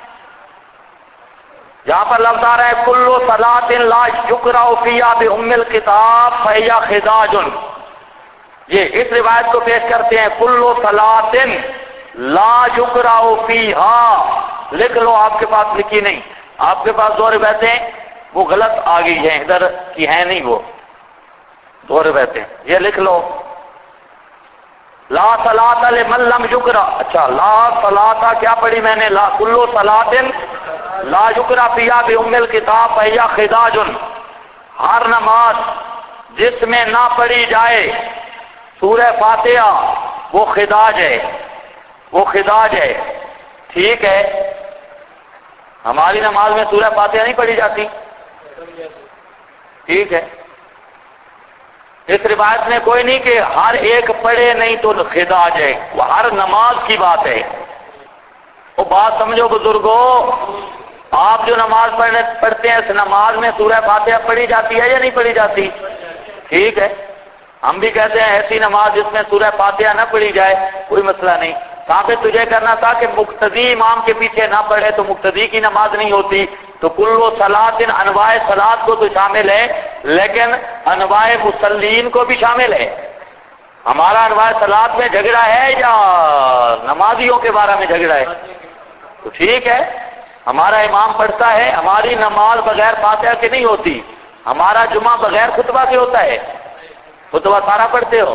یہاں پر لفظ آ رہا ہے کلو صلاۃ لا یقرأ فیہا بأم الکتاب فہی خداج. یہ اس روایت کو پیش کرتے ہیں کلو صلاۃ لا یقرأ فیہا. لکھ لو, آپ کے پاس لکھی نہیں, آپ کے پاس دو روایتیں وہ غلط آ گئی ہیں, ادھر کی ہیں نہیں, وہ دو روایتیں یہ لکھ لو. لا صلاۃ لمن لم یقرأ, اچھا لا صلاۃ کیا پڑھی میں نے, لا کلو صلاۃ لا یقرأ فیہا بأم الکتاب فہی خداج. ہر نماز جس میں نہ پڑھی جائے سورہ فاتحہ وہ خداج ہے, وہ خداج ہے. ٹھیک ہے, ہماری نماز میں سورہ فاتحہ نہیں پڑھی جاتی, ٹھیک ہے. اس روایت میں کوئی نہیں کہ ہر ایک پڑھے نہیں تو خداج ہے, وہ ہر نماز کی بات ہے. وہ بات سمجھو بزرگوں, آپ جو نماز پڑھتے ہیں اس نماز میں سورہ فاتحہ پڑھی جاتی ہے یا نہیں پڑھی جاتی؟ ٹھیک ہے, ہم بھی کہتے ہیں ایسی نماز جس میں سورہ فاتحہ نہ پڑھی جائے کوئی مسئلہ نہیں. ثابت تجھے کرنا تھا کہ مقتدی امام کے پیچھے نہ پڑھے تو مقتدی کی نماز نہیں ہوتی. تو کلو صلاۃ انواع صلاۃ کو تو شامل ہے, لیکن انواع مصلین کو بھی شامل ہے. ہمارا انواع صلاۃ میں جھگڑا ہے یا نمازیوں کے بارے میں جھگڑا ہے؟ تو ٹھیک ہے, ہمارا امام پڑھتا ہے, ہماری نماز بغیر فاتحہ کے نہیں ہوتی. ہمارا جمعہ بغیر خطبہ کے ہوتا ہے. خطبہ سارا پڑھتے ہو,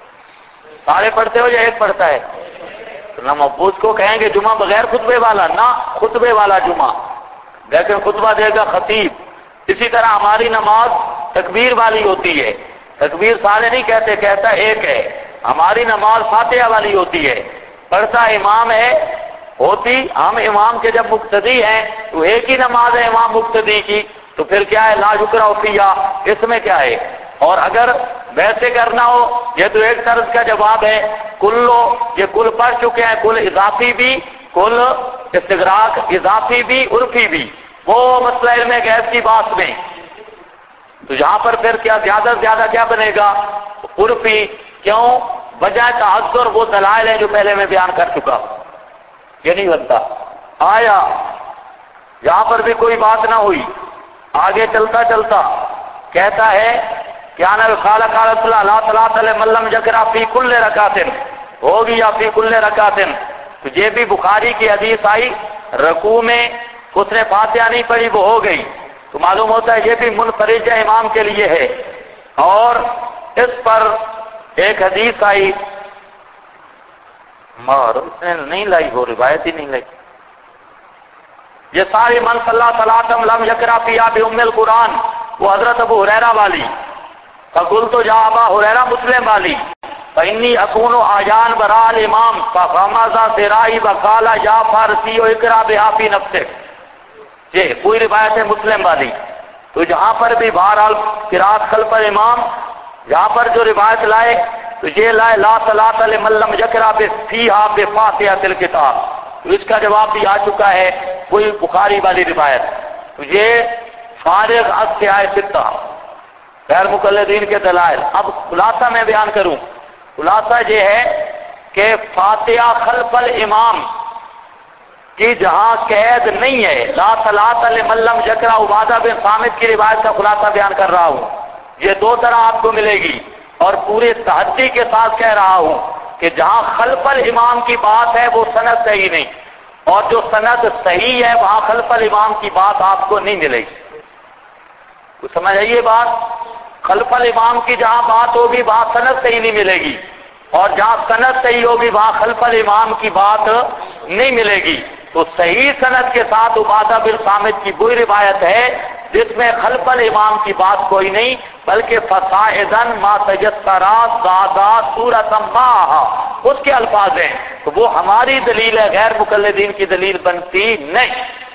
سارے پڑھتے ہو یا ایک پڑھتا ہے؟ تو نہ محفوظ کو کہیں گے جمعہ بغیر خطبے والا, نہ خطبے والا جمعہ, لیکن خطبہ دے گا خطیب. اسی طرح ہماری نماز تکبیر والی ہوتی ہے, تکبیر سارے نہیں کہتے, کہتا ایک ہے. ہماری نماز فاتحہ والی ہوتی ہے, پڑھتا امام ہے ہوتی. ہم امام کے جب مقتدی ہیں تو ایک ہی نماز ہے امام مقتدی کی, تو پھر کیا ہے لا یقرأ فیہا, اس میں کیا ہے؟ اور اگر ویسے کرنا ہو, یہ تو ایک طرز کا جواب ہے. کلو یہ کل پڑھ چکے ہیں, کل اضافی بھی, کل استغراق اضافی بھی, عرفی بھی, وہ مسئلہ علم غیب کی بات میں. تو یہاں پر پھر کیا زیادہ سے زیادہ کیا بنے گا؟ عرفی. کیوں؟ بجائے تعذر وہ دلائل ہیں جو پہلے میں بیان کر چکا ہوں, یہ نہیں بنتا. آیا یہاں پر بھی کوئی بات نہ ہوئی. آگے چلتا چلتا کہتا ہے کیا نہ قال قال رسول اللہ لا صلاۃ لمن لم یقرأ فی کل رکعت, ہوگی یا فی کل رکعت. تو یہ بھی بخاری کی حدیث آئی, رکوع میں اس نے فاتحہ نہیں پڑھی وہ ہو گئی. تو معلوم ہوتا ہے یہ بھی منفرد امام کے لیے ہے. اور اس پر ایک حدیث آئی, مگر اس نے نہیں لائی, وہ روایت ہی نہیں لائی. یہ ساری من صلی صلاۃ لم یقرأ فیہا بأم القرآن, وہ حضرت ابو ہریرہ والی. فقلت یا ابا ہریرہ مسلم والی, فإنی اکون آیان برا الامام فغمز ذراعی وقال یا فارسی اقرأ بہا فی نفسک. یہ کوئی روایت ہے مسلم والی. تو جہاں پر بھی بہرحال قرأت خلف الامام, جہاں پر جو روایت لائے تو یہ لائے لا صلاۃ لمن لم یقرأ فیہا بفاتحۃ الکتاب. تو اس کا جواب بھی آ چکا ہے, کوئی بخاری والی روایت. تو یہ فارغ از سیاہ ستہ غیر مقلدین کے دلائل. اب خلاصہ میں بیان کروں. خلاصہ یہ ہے کہ فاتحہ خلف الامام کی جہاں قید نہیں ہے, لا صلاۃ لمن لم یقرأ عبادہ بن صامت کی روایت کا خلاصہ بیان کر رہا ہوں. یہ دو طرح آپ کو ملے گی, اور پورے تحدی کے ساتھ کہہ رہا ہوں کہ جہاں خلف الامام کی بات ہے وہ سند صحیح نہیں، اور جو سند صحیح ہے وہاں خلف الامام کی بات آپ کو نہیں ملے گی. تو سمجھ آئیے بات، خلف الامام کی جہاں بات ہوگی وہاں سند صحیح نہیں ملے گی، اور جہاں سند صحیح ہوگی وہاں خلف الامام کی بات نہیں ملے گی. تو صحیح سند کے ساتھ عبادہ بن صامت کی وہی روایت ہے جس میں خلف الامام کی بات کوئی نہیں، بلکہ فصائدن ما تیسرا زادا سورۃ ما، اس کے الفاظ ہیں. تو وہ ہماری دلیل ہے، غیر مقلدین کی دلیل بنتی نہیں.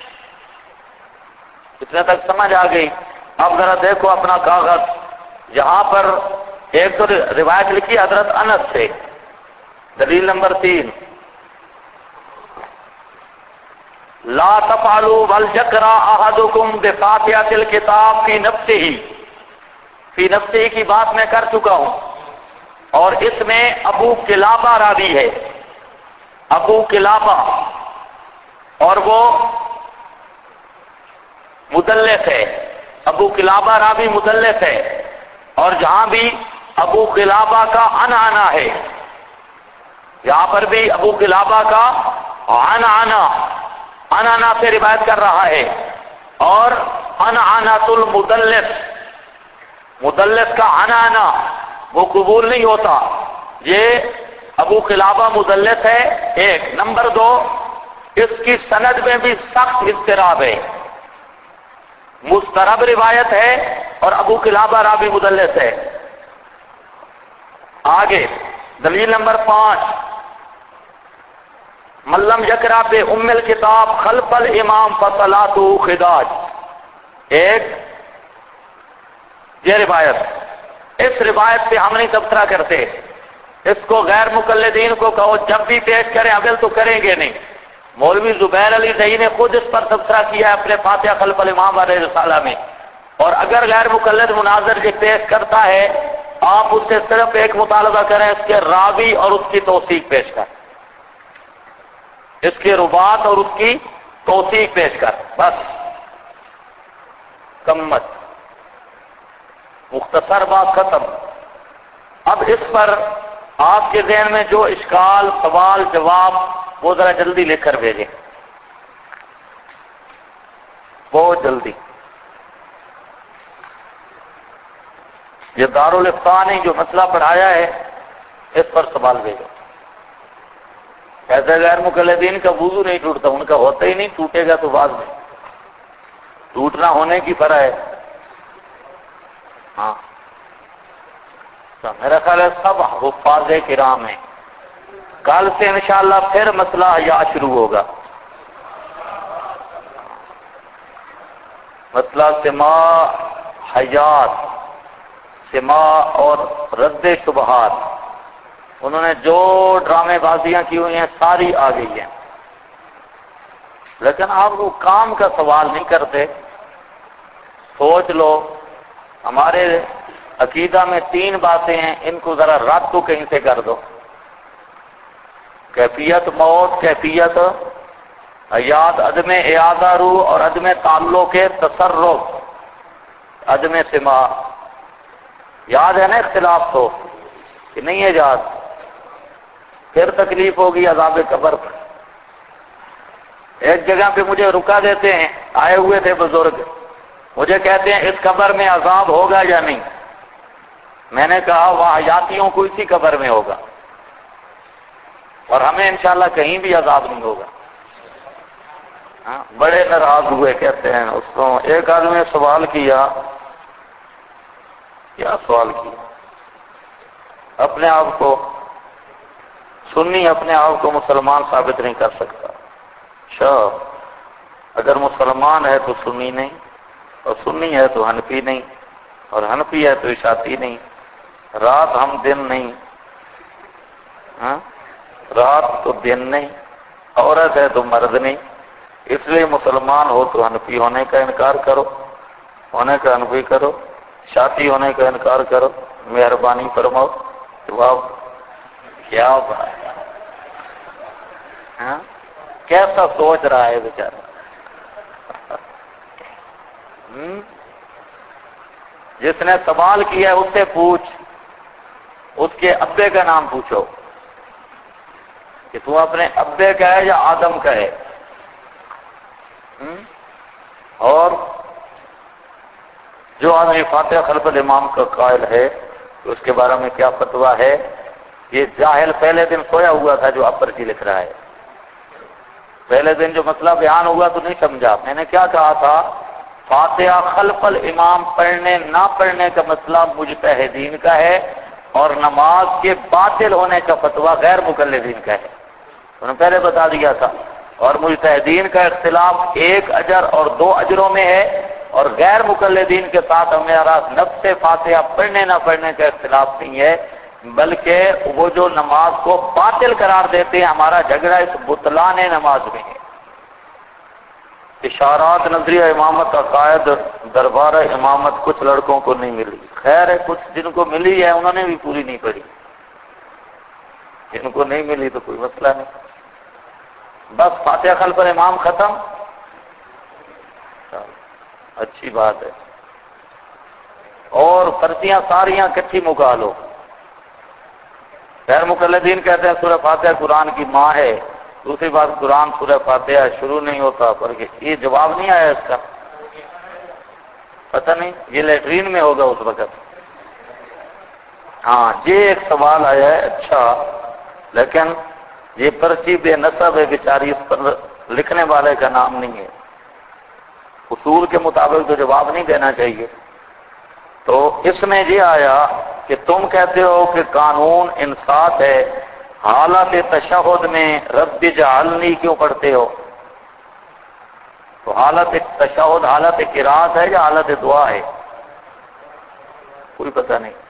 اتنے تک سمجھ آ گئی؟ اب ذرا دیکھو اپنا کاغذ، یہاں پر ایک تو روایت لکھی حضرت انس سے، دلیل نمبر 3، لا تفعلوا وليقرأ احدكم بفاتحة الكتاب في نفسه. فی نفسه کی بات میں کر چکا ہوں، اور اس میں ابو قلابہ راوی ہے، ابو قلابہ، اور وہ مدلس ہے. ابو قلابہ راوی مدلس ہے، اور جہاں بھی ابو قلابہ کا عنعنہ ہے، یہاں پر بھی ابو قلابہ کا عنعنہ سے روایت کر رہا ہے. اور عنعنۃ المدلس، مدلس کا عنعنہ وہ قبول نہیں ہوتا. یہ ابو قلابہ مدلس ہے، ایک. نمبر 2، اس کی سند میں بھی سخت اضطراب ہے، مضطرب روایت ہے، اور ابو قلابہ راوی مدلس ہے. آگے دلیل نمبر 5، من لم یقرأ بأم الکتاب خلف الامام فصلاته خداج. ایک یہ روایت، اس روایت پہ ہم نہیں تبصرہ کرتے. اس کو غیر مقلدین کو کہو جب بھی پیش کریں، اگل تو کریں گے نہیں. مولوی زبیر علی دہی نے خود اس پر تبصرہ کیا ہے اپنے فاتحہ خلف الامام والے رسالہ میں. اور اگر غیر مقلد مناظر یہ پیش کرتا ہے، آپ اس سے صرف ایک مطالبہ کریں، اس کے راوی اور اس کی توثیق پیش کر، اس کے رباط اور اس کی توثیق پیش کر، بس. کمت مختصر بات ختم. اب اس پر آپ کے ذہن میں جو اشکال، سوال، جواب، وہ ذرا جلدی لکھ کر بھیجیں، بہت جلدی. یہ دارالفتاء نے جو مسئلہ پڑھایا ہے اس پر سوال بھیجو. ایسے غیر مقلدین کا وضو نہیں ٹوٹتا، ان کا ہوتا ہی نہیں، ٹوٹے گا تو بعد میں. ٹوٹنا ہونے کی فرع ہے. ہاں میرا خیال ہے سب حفاظ کرام ہیں. کل سے انشاءاللہ پھر مسئلہ حیا شروع ہوگا. مسئلہ سما، حیات، سما اور رد شبہات، انہوں نے جو ڈرامے بازیاں کی ہوئی ہیں ساری آ گئی ہیں. لیکن آپ وہ کام کا سوال نہیں کرتے. سوچ لو، ہمارے عقیدہ میں 3 باتیں ہیں، ان کو ذرا رد کو کہیں سے کر دو. کیفیت موت، کیفیت حیات، عدم اعادہ روح، اور عدم تعلق تصرف، عدم سما. یاد ہے نا اختلاف تو کہ نہیں ہے یاد؟ پھر تکلیف ہوگی عذاب قبر پر. ایک جگہ پہ مجھے رکا دیتے ہیں، آئے ہوئے تھے بزرگ، مجھے کہتے ہیں اس قبر میں عذاب ہوگا یا نہیں؟ میں نے کہا وہ حیاتیوں کو اسی قبر میں ہوگا، اور ہمیں انشاءاللہ کہیں بھی عذاب نہیں ہوگا. بڑے ناراض ہوئے، کہتے ہیں اس کو. ایک آدمی نے سوال کیا، کیا سوال کیا؟ اپنے آپ کو سنی، اپنے آپ کو مسلمان ثابت نہیں کر سکتا. اچھا، اگر مسلمان ہے تو سنی نہیں، اور سنی ہے تو حنفی نہیں، اور حنفی ہے تو اشاعتی نہیں. رات ہم دن نہیں، رات تو دن نہیں، عورت ہے تو مرد نہیں. اس لیے مسلمان ہو تو حنفی ہونے کا انکار کرو، ہونے کا حنفی کرو، شاعتی ہونے کا انکار کرو. مہربانی فرماؤ. جواب کیا بات ہے؟ کیسا سوچ رہا ہے بیچارہ. جس نے سوال کیا ہے اس سے پوچھ اس کے ابے کا نام پوچھو کہ تو اپنے ابے کا ہے یا آدم کا ہے. اور جو آدمی فاتحہ خلف الامام کا قائل ہے تو اس کے بارے میں کیا فتویٰ ہے؟ یہ جاہل پہلے دن سویا ہوا تھا جو اب پرچی لکھ رہا ہے. پہلے دن جو مسئلہ بیان ہوا تو نہیں سمجھا. میں نے کیا کہا تھا؟ فاتحہ خلف الامام پڑھنے نہ پڑھنے کا مسئلہ مجتہدین کا ہے اور نماز کے باطل ہونے کا فتویٰ غیر مقلدین کا ہے. انہوں نے پہلے بتا دیا تھا. اور مجتہدین کا اختلاف 1 اجر اور 2 اجروں میں ہے اور غیر مقلدین کے ساتھ ہمارا نفس فاتحہ پڑھنے نہ پڑھنے کا اختلاف نہیں ہے، بلکہ وہ جو نماز کو باطل قرار دیتے ہیں ہمارا جھگڑا اس بطلان نماز میں ہے. اشارات نظریہ امامت عقائد دربار امامت کچھ لڑکوں کو نہیں ملی. خیر ہے، کچھ جن کو ملی ہے انہوں نے بھی پوری نہیں پڑھی. جن کو نہیں ملی تو کوئی مسئلہ نہیں، بس فاتحہ خلف الامام ختم. اچھی بات ہے. اور پرچیاں ساریاں کچھی مکا لو. غیر مقلدین کہتے ہیں سورہ فاتحہ قرآن کی ماں ہے. دوسری بات قرآن سورہ فاتحہ شروع نہیں ہوتا، بلکہ یہ جواب نہیں آیا اس کا. پتہ نہیں، یہ لیٹرین میں ہوگا اس وقت. ہاں یہ ایک سوال آیا ہے. اچھا، لیکن یہ پرچی بے نصب ہے بیچاری، اس پر لکھنے والے کا نام نہیں ہے. اصول کے مطابق تو جواب نہیں دینا چاہیے. تو اس میں یہ آیا کہ تم کہتے ہو کہ قانون انصاف ہے، حالت تشہد میں رب جعلنی کیوں پڑھتے ہو؟ تو حالت تشہد حالت قرات ہے یا حالت دعا ہے؟ کوئی پتہ نہیں.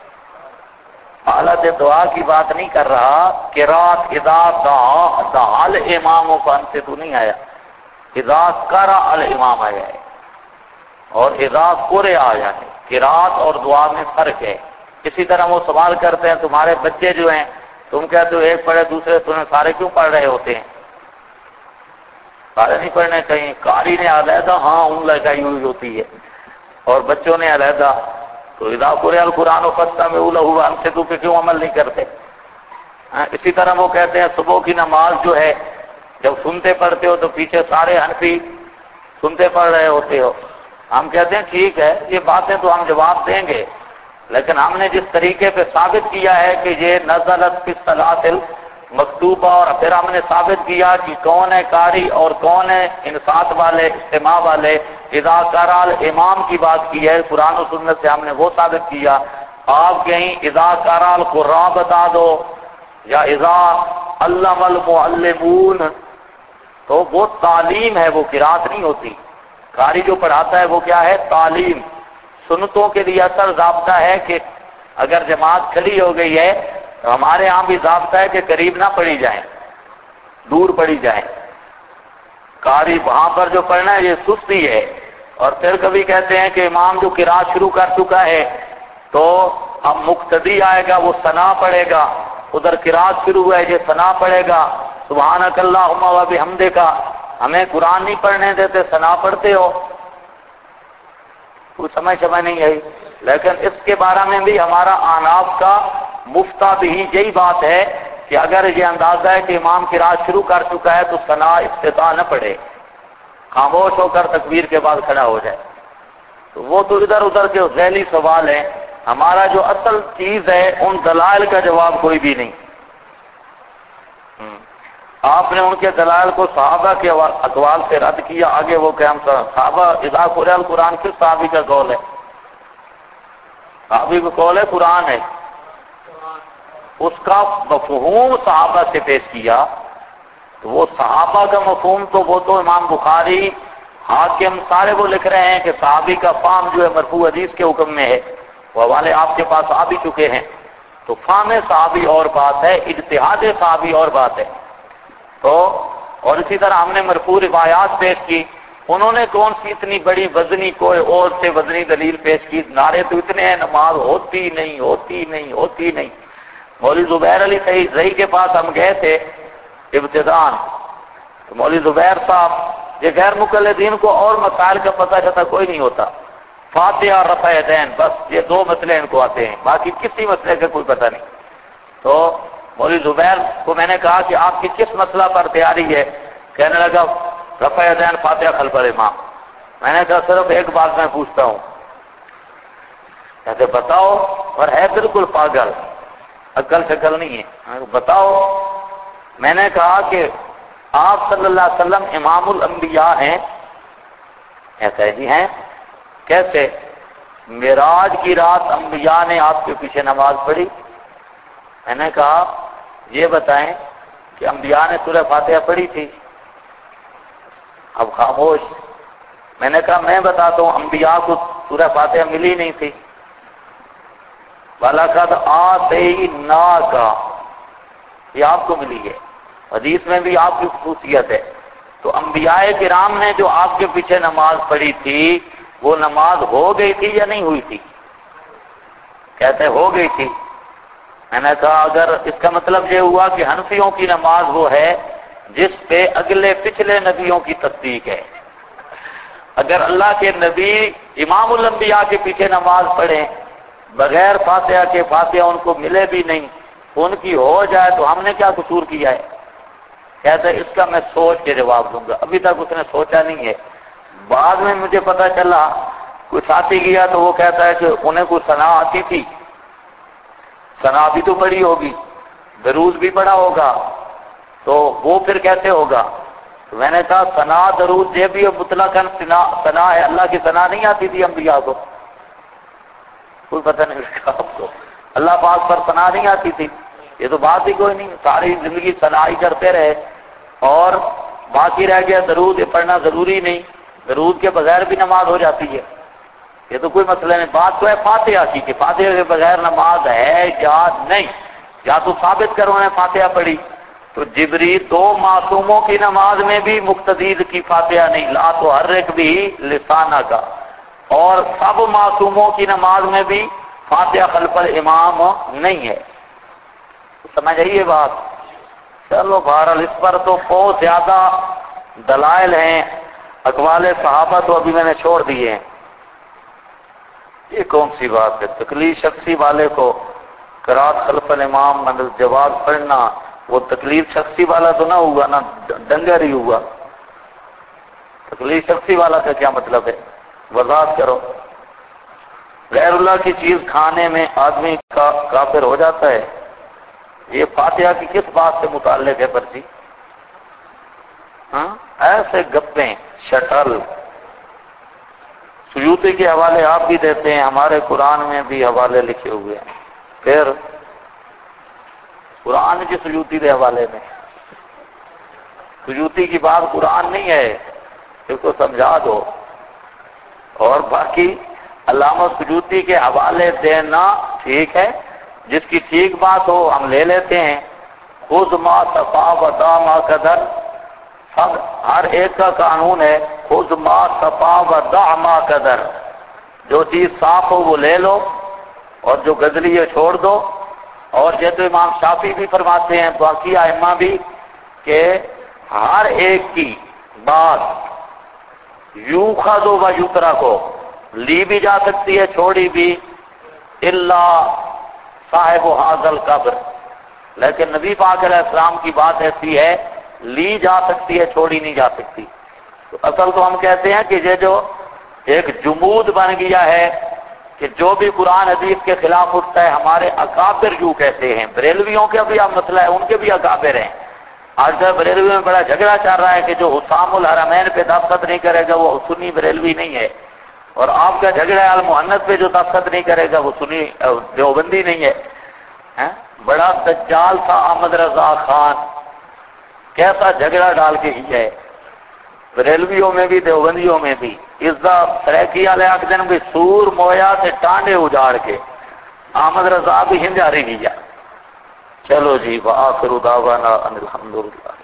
حالت دعا کی بات نہیں کر رہا. قرات اذا دعا الامام فانصتوا تو نہیں آیا، اذا قرأ الامام آیا ہے اور اذا قرئ آیا ہے. قرات اور دعا میں فرق ہے. اسی طرح وہ سوال کرتے ہیں تمہارے بچے جو ہیں، تم کہتے ہو ایک پڑھے دوسرے سنے، سارے کیوں پڑھ رہے ہوتے ہیں؟ سارے نہیں پڑھنے چاہیے. قاری نے علیحدہ ہاں لگائی ہوئی ہوتی ہے اور بچوں نے علیحدہ. تو اذا قرئ القرآن فاستمعوا له وانصتوا پہ کیوں عمل نہیں کرتے؟ اسی طرح وہ کہتے ہیں صبح کی نماز جو ہے جب سنتے پڑھتے ہو تو پیچھے سارے حنفی سنتے پڑھ رہے ہوتے ہو. ہم کہتے ہیں ٹھیک ہے، یہ باتیں تو ہم جواب دیں گے، لیکن ہم نے جس طریقے پہ ثابت کیا ہے کہ یہ نزلت فی الصلاۃ المکتوبہ، اور پھر ہم نے ثابت کیا کہ کون ہے قاری اور کون ہے انصات والے استماع والے. اذا قرأ الامام کی بات کی ہے قرآن و سنت سے، ہم نے وہ ثابت کیا. آپ کہیں اذا قرأ القراء بتا دو یا اذا علم المعلمون، تو وہ تعلیم ہے، وہ قرات نہیں ہوتی. قاری جو پڑھاتا ہے وہ کیا ہے؟ تعلیم. سنتوں کے لیے اثر ضابطہ ہے کہ اگر جماعت کھڑی ہو گئی ہے تو ہمارے ہاں بھی ضابطہ ہے کہ قریب نہ پڑھی جائیں، دور پڑھی جائیں. قاری وہاں پر جو پڑھنا ہے یہ سستی ہے. اور پھر کبھی کہتے ہیں کہ امام جو قرات شروع کر چکا ہے تو اب مقتدی آئے گا وہ ثنا پڑھے گا. ادھر قرات شروع ہے یہ ثنا پڑھے گا، سبحانک اللہم و بحمدک. ہمیں قرآن نہیں پڑھنے دیتے، ثنا پڑھتے ہو. کوئی سمجھ نہیں آئی. لیکن اس کے بارے میں بھی ہمارا آناف کا مفتہ بھی یہی بات ہے کہ اگر یہ اندازہ ہے کہ امام قرات شروع کر چکا ہے تو ثنا افتتاح نہ پڑھے، خاموش ہو کر تکبیر کے بعد کھڑا ہو جائے. تو وہ تو ادھر ادھر کے ذیلی سوال ہیں. ہمارا جو اصل چیز ہے ان دلائل کا جواب کوئی بھی نہیں. آپ نے ان کے دلائل کو صحابہ کے اقوال سے رد کیا. آگے وہ کہ ہم صحابہ اذا قرئ القرآن کس صحابی کا قول ہے؟ صحابی کا قول ہے قرآن ہے. اس کا مفہوم صحابہ سے پیش کیا. تو وہ صحابہ کا مفہوم تو وہ تو امام بخاری حاکم سارے وہ لکھ رہے ہیں کہ صحابی کا فہم جو ہے مرفوع حدیث کے حکم میں ہے. وہ حوالے آپ کے پاس آ بھی چکے ہیں. تو فہم صحابی اور بات ہے، اجتہاد صحابی اور بات ہے. تو اور اسی طرح ہم نے مرفوع روایات پیش کی. انہوں نے کون سی اتنی بڑی وزنی کوئی اور سے وزنی دلیل پیش کی؟ نعرے تو اتنے ہیں نماز ہوتی نہیں ہوتی نہیں ہوتی نہیں. مولوی زبیر علی رئی کے پاس ہم گئے تھے ابتدان، تو مولوی زبیر صاحب یہ غیر مقلدین کو اور مسائل کا پتہ چلتا کوئی نہیں ہوتا. فاتحہ اور رفع یدین، بس یہ دو مسئلے ان کو آتے ہیں، باقی کسی مسئلے کا کوئی پتہ نہیں۔ تو مولوی زبیر کو میں نے کہا کہ آپ کی کس مسئلہ پر تیاری ہے؟ کہنے لگا رفع یدین فاتحہ خلف الامام۔ میں نے کہا صرف ایک بات میں پوچھتا ہوں، کہتے بتاؤ، اور ہے بالکل پاگل، عقل شکل نہیں ہے، بتاؤ۔ میں نے کہا کہ آپ صلی اللہ علیہ وسلم امام الانبیاء ہیں؟ کہتا ہے جی ہیں۔ کیسے؟ معراج کی رات انبیاء نے آپ کے پیچھے نماز پڑھی؟ میں نے کہا یہ بتائیں کہ انبیاء نے سورہ فاتحہ پڑھی تھی؟ اب خاموش۔ میں نے کہا میں بتاتا ہوں، انبیاء کو سورہ فاتحہ ملی نہیں تھی۔ وَلَقَدْ آتَيْنَاكَ، یہ آپ کو ملی ہے، حدیث میں بھی آپ کی خصوصیت ہے۔ تو انبیاء کرام نے جو آپ کے پیچھے نماز پڑھی تھی، وہ نماز ہو گئی تھی یا نہیں ہوئی تھی؟ کہتے ہو گئی تھی۔ میں نے کہا اگر اس کا مطلب یہ ہوا کہ حنفیوں کی نماز وہ ہے جس پہ اگلے پچھلے نبیوں کی تصدیق ہے، اگر اللہ کے نبی امام الانبیاء کے پیچھے نماز پڑھیں بغیر فاتحہ کے، فاتحہ ان کو ملے بھی نہیں، ان کی ہو جائے تو ہم نے کیا قصور کیا ہے؟ کہتا ہے اس کا میں سوچ کے جواب دوں گا۔ ابھی تک اس نے سوچا نہیں ہے۔ بعد میں مجھے پتا چلا کوئی ساتھی گیا تو وہ کہتا ہے کہ انہیں کوئی ثنا آتی تھی، ثنا بھی تو پڑھی ہوگی، درود بھی پڑھا ہوگا، تو وہ پھر کیسے ہوگا؟ تو میں نے کہا ثنا درود یہ بھی مطلقاً ثنا ہے، اللہ کی ثنا نہیں آتی تھی انبیاء کو؟ کوئی پتہ نہیں لگا آپ کو؟ اللہ پاک پر ثنا نہیں آتی تھی؟ یہ تو بات ہی کوئی نہیں، ساری زندگی ثنا ہی کرتے رہے، اور باقی رہ گیا درود، یہ پڑھنا ضروری نہیں، درود کے بغیر بھی نماز ہو جاتی ہے، یہ تو کوئی مسئلہ نہیں۔ بات تو ہے فاتحہ کی کہ فاتحہ کے بغیر نماز ہے یا نہیں، یا تو ثابت کرو نے فاتحہ پڑھی۔ تو جبریل دو معصوموں کی نماز میں بھی مقتدی کی فاتحہ نہیں، لا تو حرک بھی لسانہ کا، اور سب معصوموں کی نماز میں بھی فاتحہ خلف الامام نہیں ہے۔ سمجھ آئیے بات؟ چلو بہرحال اس پر تو بہت زیادہ دلائل ہیں، اقوال صحابہ تو ابھی میں نے چھوڑ دیے ہیں۔ یہ کون سی بات ہے؟ تکلیف شخصی والے کو قرات خلف الامام مطلب جواز پڑھنا، وہ تکلیف شخصی والا تو نہ ہوا، نہ ڈنگر ہی ہوا۔ تکلیف شخصی والا کا کیا مطلب ہے؟ وضاحت کرو۔ غیر اللہ کی چیز کھانے میں آدمی کا کافر ہو جاتا ہے؟ یہ فاتحہ کی کس بات سے متعلق ہے پرچی؟ ایسے گپیں شٹل۔ سیوطی کے حوالے آپ بھی دیتے ہیں، ہمارے قرآن میں بھی حوالے لکھے ہوئے ہیں۔ پھر قرآن کے سیوطی کے حوالے میں، سیوطی کی بات قرآن نہیں ہے، اس کو سمجھا دو۔ اور باقی علامہ سیوطی کے حوالے دینا ٹھیک ہے، جس کی ٹھیک بات ہو ہم لے لیتے ہیں۔ خذ ما صفا و دع ما قدر، سب ہر ایک کا قانون ہے، خذ ما صفا و دع ما قدر، جو چیز صاف ہو وہ لے لو اور جو گدری ہے چھوڑ دو۔ اور یہ تو امام شافعی بھی فرماتے ہیں، باقی ائمہ بھی، کہ ہر ایک کی بات یوخذ و یترک کو لی بھی جا سکتی ہے، چھوڑی بھی، الا صاحب حاضل قبر، لیکن نبی پاک علیہ السلام کی بات ایسی ہے لی جا سکتی ہے، چھوڑی نہیں جا سکتی۔ تو اصل تو ہم کہتے ہیں کہ یہ جو ایک جمود بن گیا ہے کہ جو بھی قرآن حدیث کے خلاف اٹھتا ہے، ہمارے اکابر یوں کہتے ہیں۔ بریلویوں کا بھی اب مسئلہ ہے، ان کے بھی اکابر ہیں۔ آج کل بریلوی میں بڑا جھگڑا چل رہا ہے کہ جو حسام الحرمین پہ دستخط نہیں کرے گا وہ سنی بریلوی نہیں ہے، اور آپ کا جھگڑا ہے المحنت پہ جو دستخط نہیں کرے گا وہ سنی دیوبندی نہیں ہے۔ بڑا دجال تھا احمد رضا خان، کیسا جھگڑا ڈال کے ہی ہے، بریلویوں میں بھی دیوبندیوں میں بھی۔ اس دا سریکی والے آخ دن بھی سور مویا سے ٹانڈے اجاڑ کے احمد رضا بھی ہنجاری گیا۔ چلو جی، وآخر دعوانا ان الحمدللہ۔